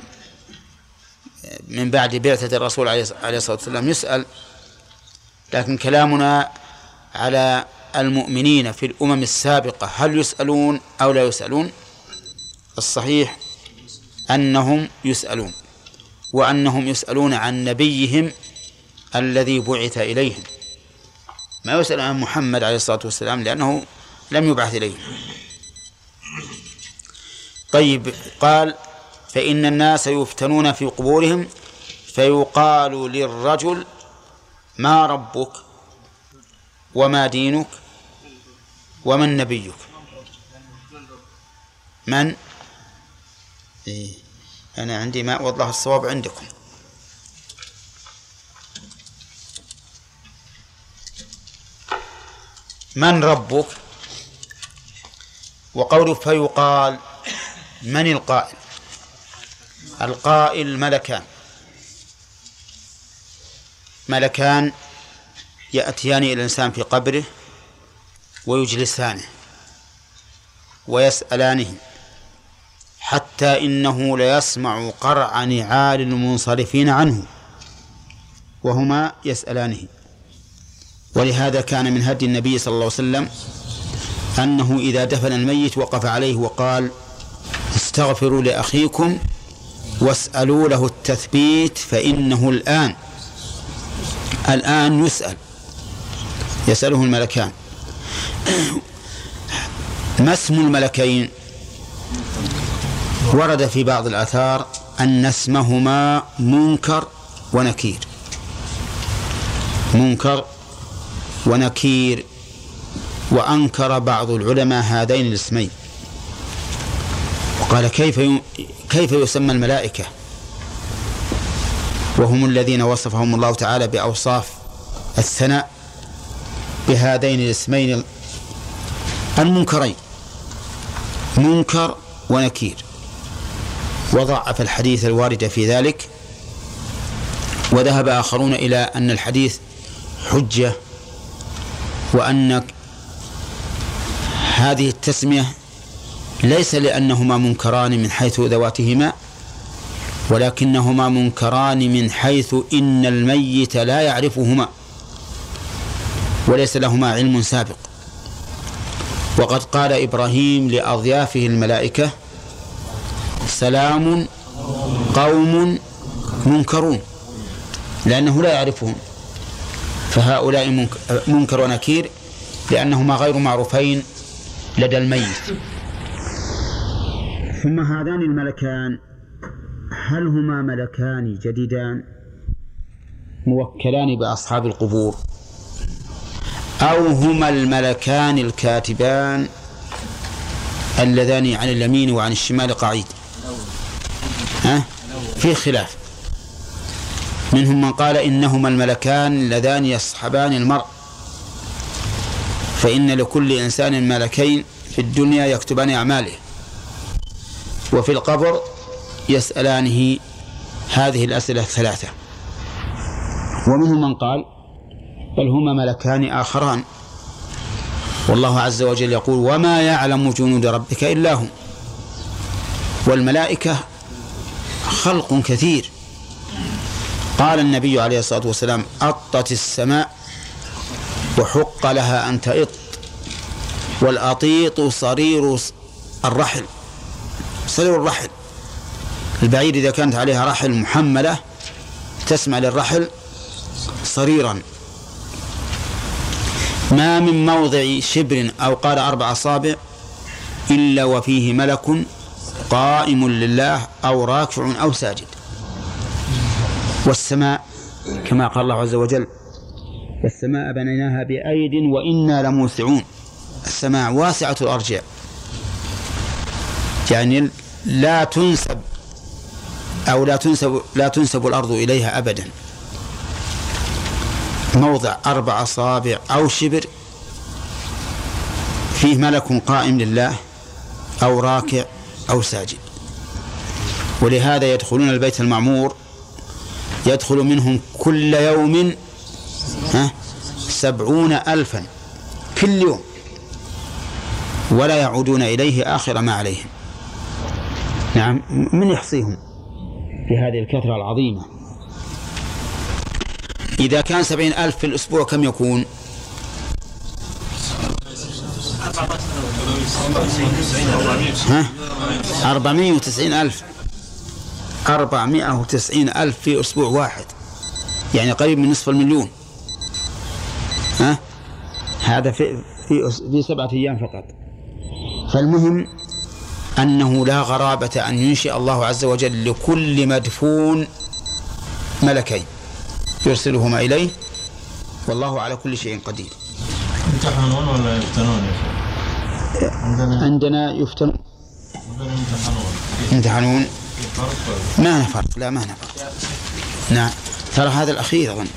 من بعد بعثة الرسول عليه الصلاة والسلام يسأل، لكن كلامنا على المؤمنين في الأمم السابقة هل يسألون أو لا يسألون؟ الصحيح أنهم يسألون، وأنهم يسألون عن نبيهم الذي بعث إليهم، ما يسأل عن محمد عليه الصلاة والسلام لأنه لم يبعث إليهم. طيب، قال: فإن الناس يفتنون في قبورهم فيقال للرجل: ما ربك وما دينك ومن نبيك؟ من؟ إيه؟ أنا عندي ما والله الصواب عندكم. من ربك؟ وقوله فيقال، من القائل؟ القائل ملكان ملكان يأتيان إلى الإنسان في قبره ويجلسانه ويسألانه حتى إنه ليسمع قرع نعال المنصرفين عنه وهما يسألانه. ولهذا كان من هدي النبي صلى الله عليه وسلم أنه إذا دفن الميت وقف عليه وقال: استغفروا لأخيكم واسألوا له التثبيت فإنه الآن الآن يسأل يسأله الملكان. ما اسم الملكين؟ ورد في بعض الآثار أن اسمهما منكر ونكير، منكر ونكير، وأنكر بعض العلماء هذين الاسمين وقال كيف كيف يسمى الملائكة وهم الذين وصفهم الله تعالى بأوصاف الثناء بهذين الاسمين المنكرين، منكر ونكير. وضعف الحديث الوارد في ذلك، وذهب آخرون إلى أن الحديث حجة، وأن هذه التسمية ليس لأنهما منكران من حيث ذواتهما، ولكنهما منكران من حيث إن الميت لا يعرفهما وليس لهما علم سابق. وقد قال إبراهيم لأضيافه الملائكة سلام قوم منكرون، لأنه لا يعرفهم، فهؤلاء منكر ونكير لأنهما غير معروفين لدى الميت. ثم هذان الملكان هل هما ملكان جديدان موكلان بأصحاب القبور، أو هما الملكان الكاتبان اللذان عن اليمين وعن الشمال قعيد؟ ها؟ في خلاف، منهم من قال إنهما الملكان اللذان يصحبان المرء، فإن لكل إنسان ملكين في الدنيا يكتبان أعماله، وفي القبر يسألانه هذه الأسئلة الثلاثة. ومنهم من قال بل هما ملكان آخران، والله عز وجل يقول وما يعلم جنود ربك إلا هم. والملائكة خلق كثير، قال النبي عليه الصلاة والسلام أطت السماء وحق لها أن تئط، والأطيط صرير الرحل، صرير الرحل، البعير إذا كانت عليها رحل محملة تسمع للرحل صريرا. ما من موضع شبر أو قال أربع أصابع إلا وفيه ملك قائم لله أو راكع أو ساجد. والسماء كما قال الله عز وجل والسماء بنيناها بأيد وإنا لموسعون، السماء واسعة الأرجاء، يعني لا تنسب أو لا تنسب لا تنسب الأرض إليها أبدا. موضع أربع أصابع أو شبر فيه ملك قائم لله أو راكع أو ساجد. ولهذا يدخلون البيت المعمور يدخل منهم كل يوم ها سبعون ألفا كل يوم، ولا يعودون إليه آخر ما عليهم. نعم، من يحصيهم في هذه الكثرة العظيمة؟ إذا كان سبعين ألف في الأسبوع كم يكون؟ ها؟ أربعمائة وتسعين ألف أربعمائة وتسعين ألف في أسبوع واحد، يعني قريب من نصف المليون. ها؟ هذا في في في سبعة أيام فقط. فالمهم أنه لا غرابة أن ينشئ الله عز وجل لكل مدفون ملكين يرسلهما إليه، والله على كل شيء قدير. يمتحنون ولا يفتنون يا شيخ؟ عندنا, عندنا يفتنون يمتحنون. ما نفرق، لا ما نفرق. نعم، ترى هذا الأخير أظن.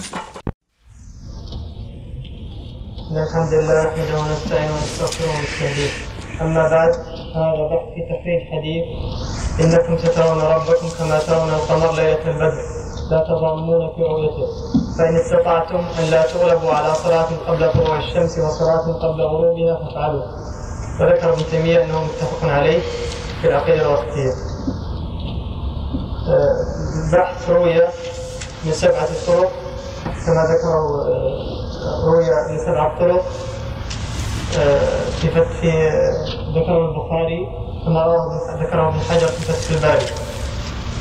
الحمد لله نحمده ونستعينه ونستغفره ونستهديه. أما بعد، هذا بحث في تحرير حديث إنكم سترون ربكم كما ترون القمر ليلة البدر لا تضامون في رؤيته، فإن استطعتم أن لا تغلبوا على صلاة قبل طلوع الشمس وصلاة قبل غروبها فافعلوا. وذكر ابن تيمية أنه متفق عليه في العقيدة الوسطية. البحث روي من سبعة طرق كما ذكروا، روي من سبعة طرق في في ذكره البخاري كما ذكره ابن حجر في فتح الباري.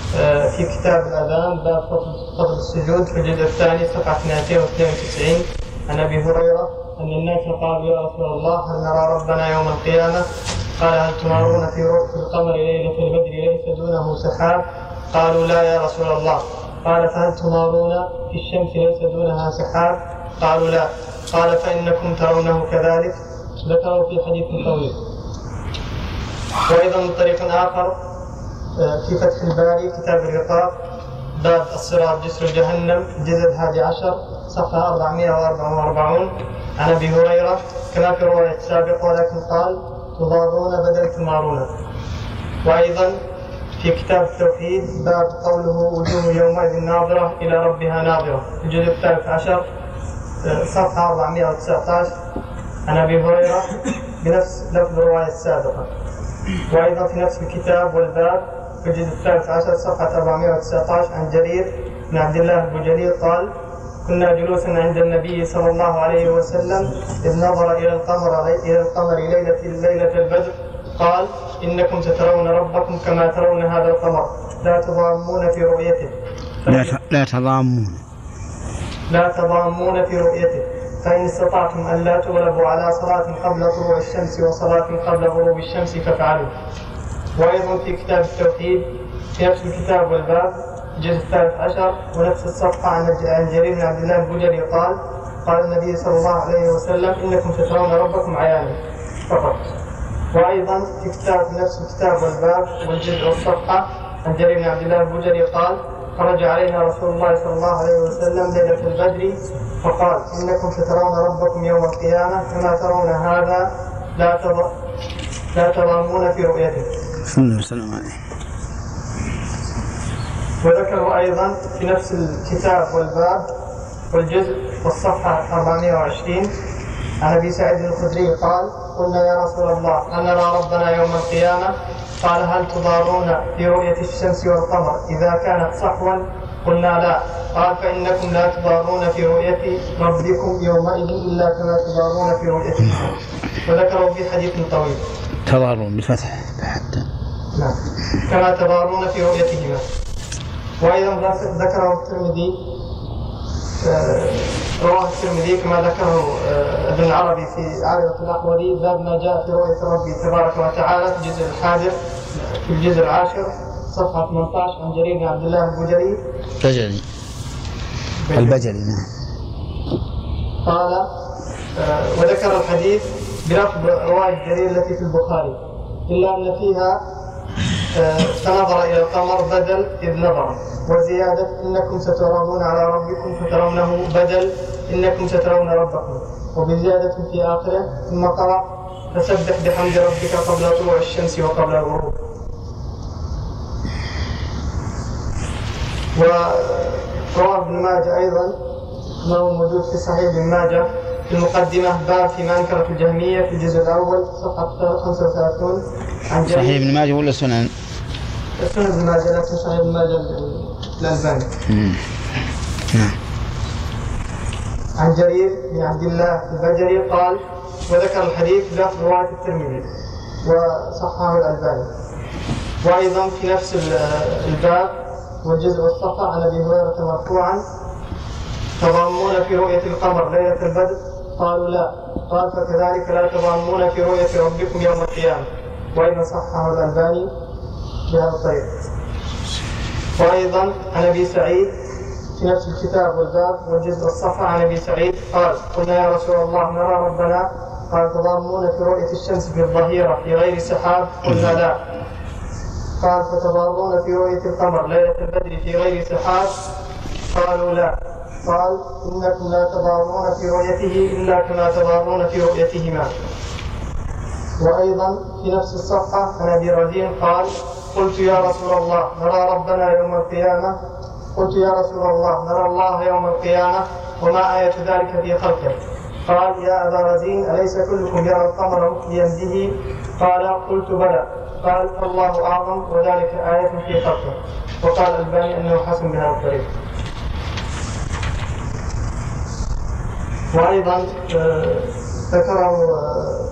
في كتاب الأذان باب فضل السجود في الجزء الثاني صفحة اثنين واثنين وتسعين عن أبي هريرة أن الناس قالوا يا رسول الله هل نرى ربنا يوم القيامة؟ قال هل تمارون في رؤية القمر ليلة البدر ليس دونه سحاب؟ قالوا لا يا رسول الله. قال فهل تمارون في الشمس ليس دونها سحاب؟ قالوا لا. قال فإنكم ترونه كذلك. ذكره في حديث طويل. وأيضا من طريق آخر في فتح الباري كتاب الرقاق باب الصراط جسر جهنم الجزء الحادي عشر صفحة أربعمائة وأربعة وأربعين عن أبي هريرة كما في الرواية السابقة ولكن قال تضارون بدل تمارون. وأيضا في كتاب التوحيد باب قوله وجوه يومئذ ناظرة إلى ربها ناظرة الجزء الثالث عشر صفحة أربعمائة وتسعة عشر عن أبي هريرة بنفس لفظ الرواية السابقة. وأيضا في نفس الكتاب والباب في الجزء الثالث عشر صفحة أربعمائة وتسعة عشر عن جرير بن عبد الله البجلي قال كنا جلوسا عند النبي صلى الله عليه وسلم إذ نظر إلى القمر إلى القمر ليلة ليلة البدر قال إنكم سترون ربكم كما ترون هذا القمر لا تضامون في رؤيته لا لا تضامون لا تضامون في رؤيته فإن استطعتم أن لا تغلبوا على صلاة قبل طلوع الشمس وصلاة قبل غروب الشمس فافعلوا. وأيضا في كتاب التوحيد في نفس الكتاب والباب الجزء الثالث عشر ونفس الصفحة عن جرير بن عبد الله البجلي قال قال النبي صلى الله عليه وسلم إنكم سترون ربكم عيانا فقط. وأيضا في كتاب نفس الكتاب والباب والجزء والصفحة عن جرير بن عبد الله البجلي قال خرج علينا رسول الله صلى الله عليه وسلم ليلة البدر فقال إنكم سترون ربكم يوم القيامة كما ترون هذا لا تض... لا تضامون في رؤيته. صلى الله عليه وسلم. وذكروا أيضا في نفس الكتاب والباب والجزء والصفحة أربعمائة وعشرين عن أبي سعيد الخدري قال قلنا يا رسول الله هل نرى ربنا يوم القيامة؟ قال هل تضارون في رؤية الشمس والقمر إذا كانت صحوا؟ قلنا لا. قال فإنكم لا تضارون في رؤية ربكم يومئذ إلا كما تضارون في رؤيته. وذكروا في حديث طويل تضارون بفتح حتى نعم كما تضارون في رؤيتهما. وأيضا ذكره الترمذي رواه الترمذي كما ذكره ابن العربي في عارضة الأحوذي باب ما جاء في رؤية ربي تبارك وتعالى في الجزء الحادث في الجزء العاشر صفحة ثمانية عشر عن جرير بن عبد الله البجلي بجلي البجلي نعم قال وذكر الحديث بلفظ رواية جرير التي في البخاري إلا أن فيها فنظر إلى القمر بدل إذ نظر وزيادة إنكم سترون على ربكم فترونه بدل إنكم سترون ربكم وبزيادة في آخره ثم قرأ فسبح بحمد ربك قبل طلوع الشمس وقبل الغروب. ورواه ابن ماجه أيضا ما هو موجود في صحيح ابن ماجه في المقدمة باب في ما أنكرت الجهمية في الجزء الأول صفحة خمسة وثلاثين عن جرير. صحيح ابن ماجه ولا سنن؟ سنن ابن ماجه لكن صحيح ابن ماجه الألباني. عن جرير بن عبد الله البجلي قال وذكر الحديث بلفظ رواية الترمذي وصححه الألباني. وأيضا في نفس الباب والجزء والصفحة عن أبي هريرة مرفوعا تضامون في رؤية القمر ليلة البدر؟ قالوا لا. قال فكذلك لا تضامون في رؤية ربكم يوم القيامة. وأيضا صححه الألباني بهذا الطريق. وأيضا عن أبي سعيد في نفس الكتاب والباب والجزء والصفحة عن أبي سعيد قال قلنا يا رسول الله نرى ربنا؟ قال تضامون في رؤية الشمس في الظهيرة في غير سحاب؟ قلنا لا. قال فتضارون في رؤية القمر ليلة البدر في غير سحاب؟ قالوا لا. قال إنكم لا تضارون في رؤيته إلا كما تضارون في رؤيتهما. وأيضا في نفس الصفحة عن أبي رزين قال قلت يا رسول الله نرى ربنا يوم القيامة؟ قلت يا رسول الله نرى الله يوم القيامة وما آية ذلك في خلقه؟ قال يا أبا رزين أليس كلكم يرى القمر مخليا به؟ قال قلت بلى. قال الله أعظم وذلك آية في خلقه. وقال الألباني أنه حسن بهذا الطريق. وأيضا ذكره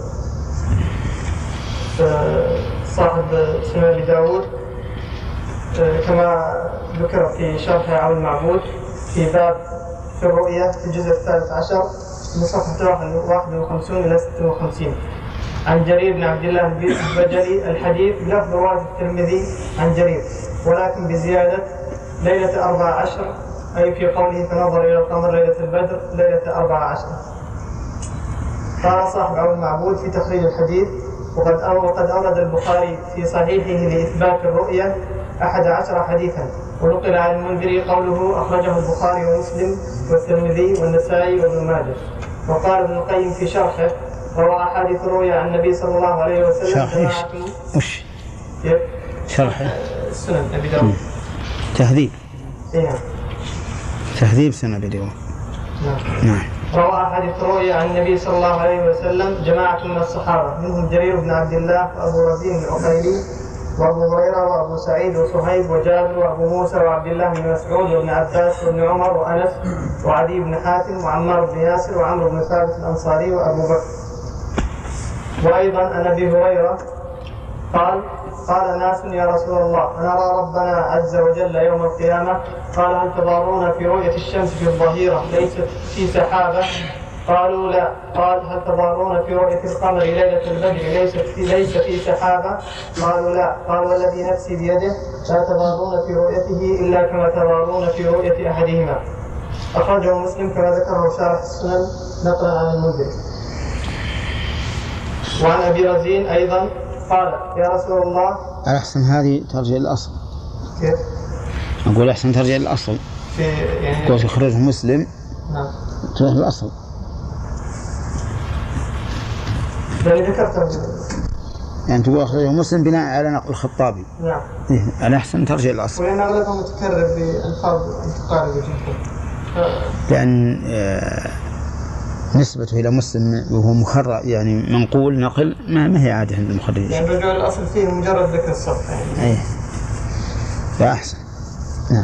صاحب سنن أبي داود كما ذكر في شرح عون المعبود في باب في الرؤية في الجزء الثالث عشر من صفحة واحد وخمسين إلى ستة وخمسين عن جرير بن عبد الله البجلي الحديث بلفظ رواية الترمذي عن جرير ولكن بزيادة ليلة أربع عشر، أي في قوله فنظر إلى القمر ليلة البدر ليلة أربع عشر. قال صاحب عون المعبود في تخريج الحديث وقد وقد أورد البخاري في صحيحه لإثبات الرؤية أحد عشر حديثا، ونقل عن المنذري قوله أخرجه البخاري ومسلم والترمذي والنسائي وابن ماجه. وقال ابن القيم في شرحه روى أحاديث الرؤيا عن النبي صلى الله عليه وسلم. شرح إيش؟ وش؟ شرح السنن أبي داود. تهذيب. إيه. تهذيب سنن أبي داود. نعم. نعم. روى أحاديث الرؤيا عن النبي صلى الله عليه وسلم جماعة من الصحابة منهم جرير بن عبد الله وأبو رزين العقيلي وأبو هريرة وأبو سعيد وصهيب وجابر وأبو موسى وعبد الله بن مسعود وابن عباس وابن عمر وأنس وعدي بن حاتم وعمار بن ياسر وعمرو بن ثابت الأنصاري وأبو بكر. وأيضا عن أبي هريرة قال قال ناس يا رسول الله نرى ربنا عز وجل يوم القيامة، قال هل تضارون في رؤية الشمس في الظهيرة ليست في سحابة؟ قالوا لا. قال هل تضارون في رؤية القمر ليلة البدر ليست في ليس في سحابة؟ قالوا لا. قال والذي نفسي بيده لا تضارون في رؤيته إلا كما تضارون في رؤية أحدهما. أخرجه مسلم كما ذكره شارح السنن نقلا عن المنذري. وعن أبي رزين أيضا قال يا رسول الله. الأحسن هذه ترجع الأصل. كيف؟ أقول أحسن ترجع الأصل. في يعني. قلت يخرجه مسلم. نعم. ترجع الأصل. يعني ذكرت. يعني تقول أخرجه مسلم بناء على نقل الخطابي. نعم. إيه الأحسن ترجع الأصل. ولأن أغلبها متكرر بألفاظ متقاربة جدا. لأن آه نسبته إلى مسلم وهو مخرج يعني منقول نقل ما ما هي عادة عند المخرجين. يعني رجوع الأصل فيه مجرد ذكر الصف يعني. أيه. لا أحسن. نعم.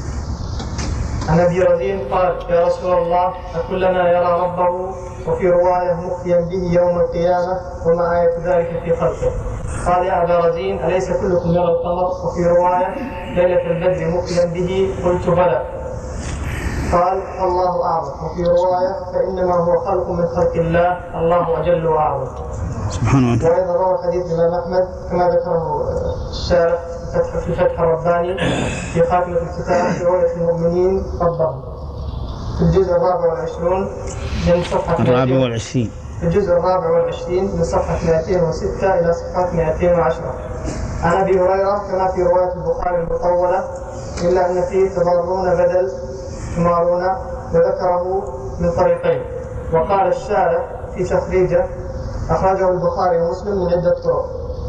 عن أبي رزين قال يا رسول الله أكلنا يرى ربه وفي رواية مخفيا به يوم القيامة وما آية ذلك في خلقه؟ قال يا أبا رزين أليس كلكم يرى القمر؟ وفي رواية ليلة البدر مخفيا به؟ قلت بلى. قال الله أعظم. وفي رواية فإنما هو خلق من خلق الله الله أجل وأعظم. سبحان الله. وأيضا روى حديث الإمام أحمد كما ذكره الشارح في الفتح الرباني في خاتمة الكتاب في رؤية المؤمنين ربهم في الجزء الرابع والعشرون من صفحة الرابع والعشرين في الجزء الرابع والعشرين من صفحة مئتين وستة إلى صفحة مئتين وعشرة. عن أبي هريرة كما في رواية البخاري المطولة إلا أن فيه تضارون بدل تمارون وذكره من طريقين. وقال الشارح في تخريجه أخرجه البخاري ومسلم من عدة طرق.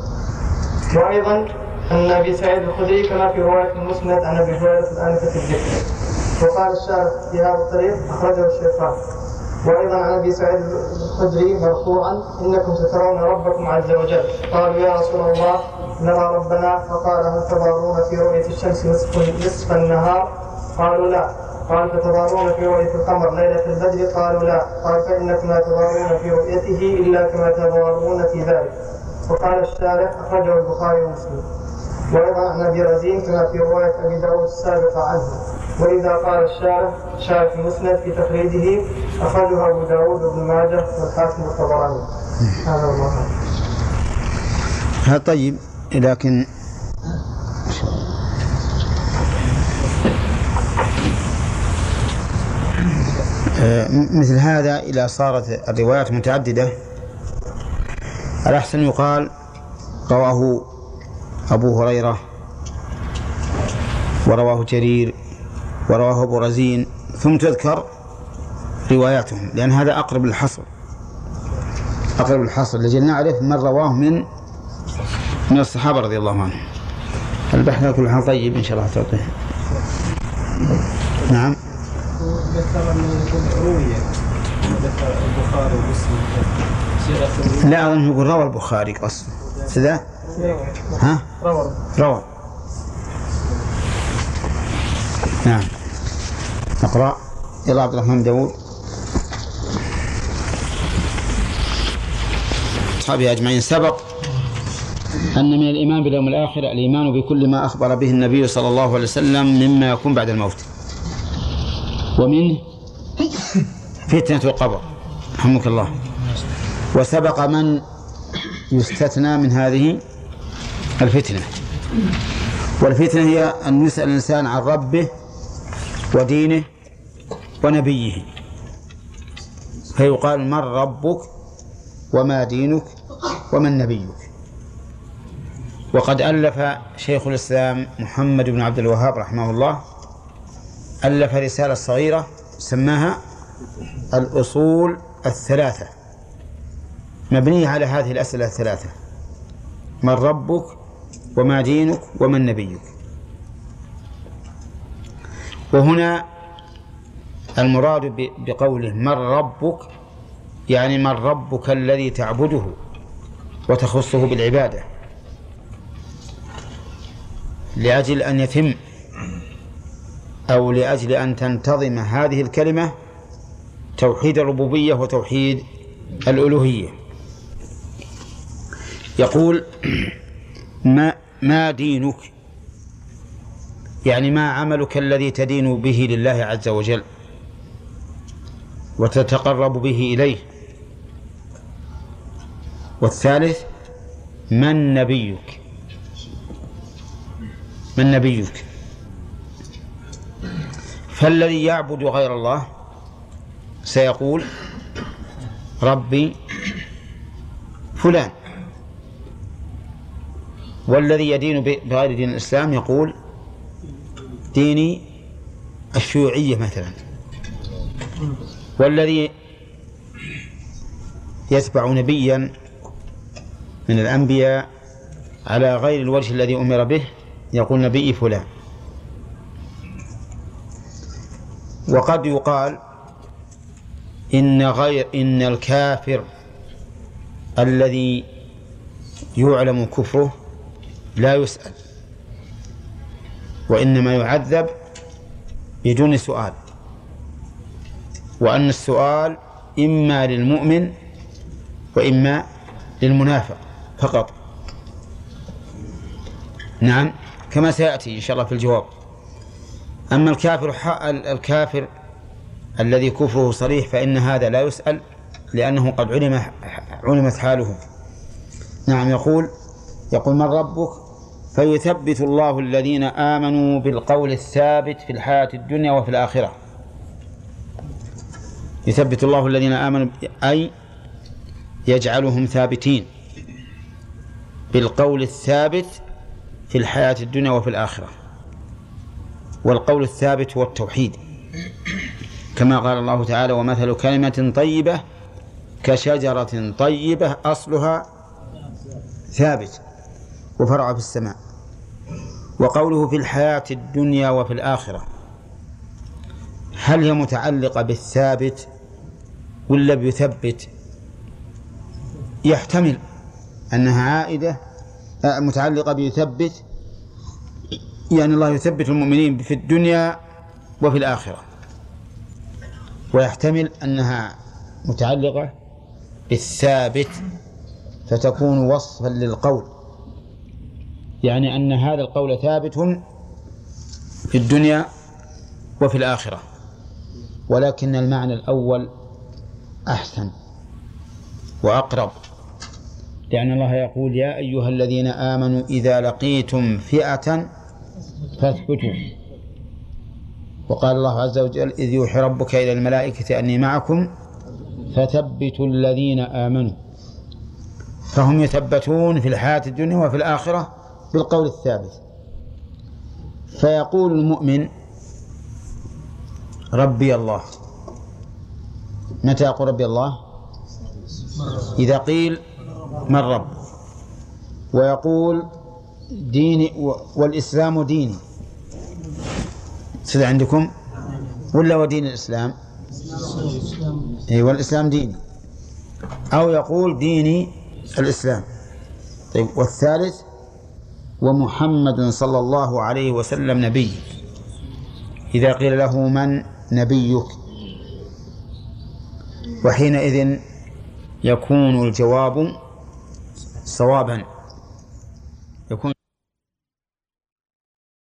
وأيضا أن أبي سعيد الخدري كما في رواية المسند عن أبي هريرة الآنفة الذكر. وقال الشارح في هذا الطريق أخرجه الشيخان. وأيضا عن أبي سعيد الخدري مرفوعا إنكم سترون ربكم عز وجل. قالوا يا رسول الله نرى ربنا، فقال هل تضارون في رؤية الشمس نصف, نصف النهار؟ قالوا لا. قال فتضارون في رؤية القمر ليلة البدر؟ قالوا لا. قال فإنكم لا تضارون في رؤيته إلا كما تضارون في ذلك. وقال الشارح أخرجه البخاري ومسلم. وأيضا عن أبي رزين كما في رواية أبي داود السابقة عنه. وإذا قال الشارح شارح المسند في تخريجه أخرجه أبو داود وابن ماجه والحاكم والطبراني. هذا الله. هذا طيب، لكن مثل هذا إذا صارت الروايات متعددة الأحسن يقال رواه أبو هريرة ورواه جرير ورواه أبو رزين ثم تذكر رواياتهم، لأن هذا أقرب للحصر أقرب للحصر لجل نعرف من رواه من من الصحابة رضي الله عنهم. البحث كل حال طيب إن شاء الله تعطيه. نعم. لا أظن يقول روى البخاري قصد سذا. ها؟ روى روى. نعم. نقرأ. يلا عبد الرحمن داود. أصحابه أجمعين سبق أن من الإيمان باليوم الآخر الإيمان بكل ما أخبر به النبي صلى الله عليه وسلم مما يكون بعد الموت، ومنه فتنة القبر رحمك الله. وسبق من يستثنى من هذه الفتنة، والفتنة هي أن يسأل الإنسان عن ربه ودينه ونبيه، فيقال من ربك وما دينك ومن نبيك. وقد ألف شيخ الإسلام محمد بن عبد الوهاب رحمه الله ألف رسالة صغيرة سماها الأصول الثلاثة، مبنية على هذه الأسئلة الثلاثة: من ربك وما دينك ومن نبيك. وهنا المراد بقوله من ربك يعني من ربك الذي تعبده وتخصه بالعبادة، لأجل أن يتم أو لأجل أن تنتظم هذه الكلمة توحيد الربوبية وتوحيد الألوهية. يقول ما, ما دينك يعني ما عملك الذي تدين به لله عز وجل وتتقرب به إليه. والثالث من نبيك، من نبيك. فالذي يعبد غير الله سيقول ربي فلان، والذي يدين بغير دين الإسلام يقول ديني الشيوعية مثلا، والذي يتبع نبيا من الأنبياء على غير الوجه الذي أمر به يقول نبي فلان. وقد يقال إن غير إن الكافر الذي يعلم كفره لا يسأل، وإنما يعذب بدون سؤال، وأن السؤال إما للمؤمن وإما للمنافق فقط. نعم، كما سيأتي إن شاء الله في الجواب. أما الكافر الكافر الذي كفره صريح فإن هذا لا يسأل لأنه قد علم علمت حاله. نعم، يقول يقول من ربك فيثبت الله الذين آمنوا بالقول الثابت في الحياة الدنيا وفي الآخرة. يثبت الله الذين آمنوا أي يجعلهم ثابتين بالقول الثابت في الحياة الدنيا وفي الآخرة. والقول الثابت هو التوحيد، كما قال الله تعالى ومثل كلمة طيبة كشجرة طيبة أصلها ثابت وفرع في السماء. وقوله في الحياة الدنيا وفي الآخرة هل هي متعلقة بالثابت ولا بيثبت؟ يحتمل أنها عائدة متعلقة بيثبت، يعني الله يثبت المؤمنين في الدنيا وفي الآخرة، ويحتمل أنها متعلقة بالثابت فتكون وصفا للقول، يعني أن هذا القول ثابت في الدنيا وفي الآخرة. ولكن المعنى الأول أحسن وأقرب، لأن الله يقول يا أيها الذين آمنوا إذا لقيتم فئة فاثبتوا. وقال الله عز وجل إذ يوحي ربك إلى الملائكة أني معكم فثبتوا الذين آمنوا. فهم يثبتون في الحياة الدنيا وفي الآخرة بالقول الثابت. فيقول المؤمن ربي الله. متى يقول ربي الله؟ إذا قيل من رب. ويقول ديني والإسلام ديني. سيد عندكم ولا ودين الإسلام؟ إيه، والإسلام ديني. أو يقول ديني الإسلام. طيب، والثالث ومحمد صلى الله عليه وسلم نبي. إذا قيل له من نبيك؟ وحينئذ يكون الجواب صوابا، يكون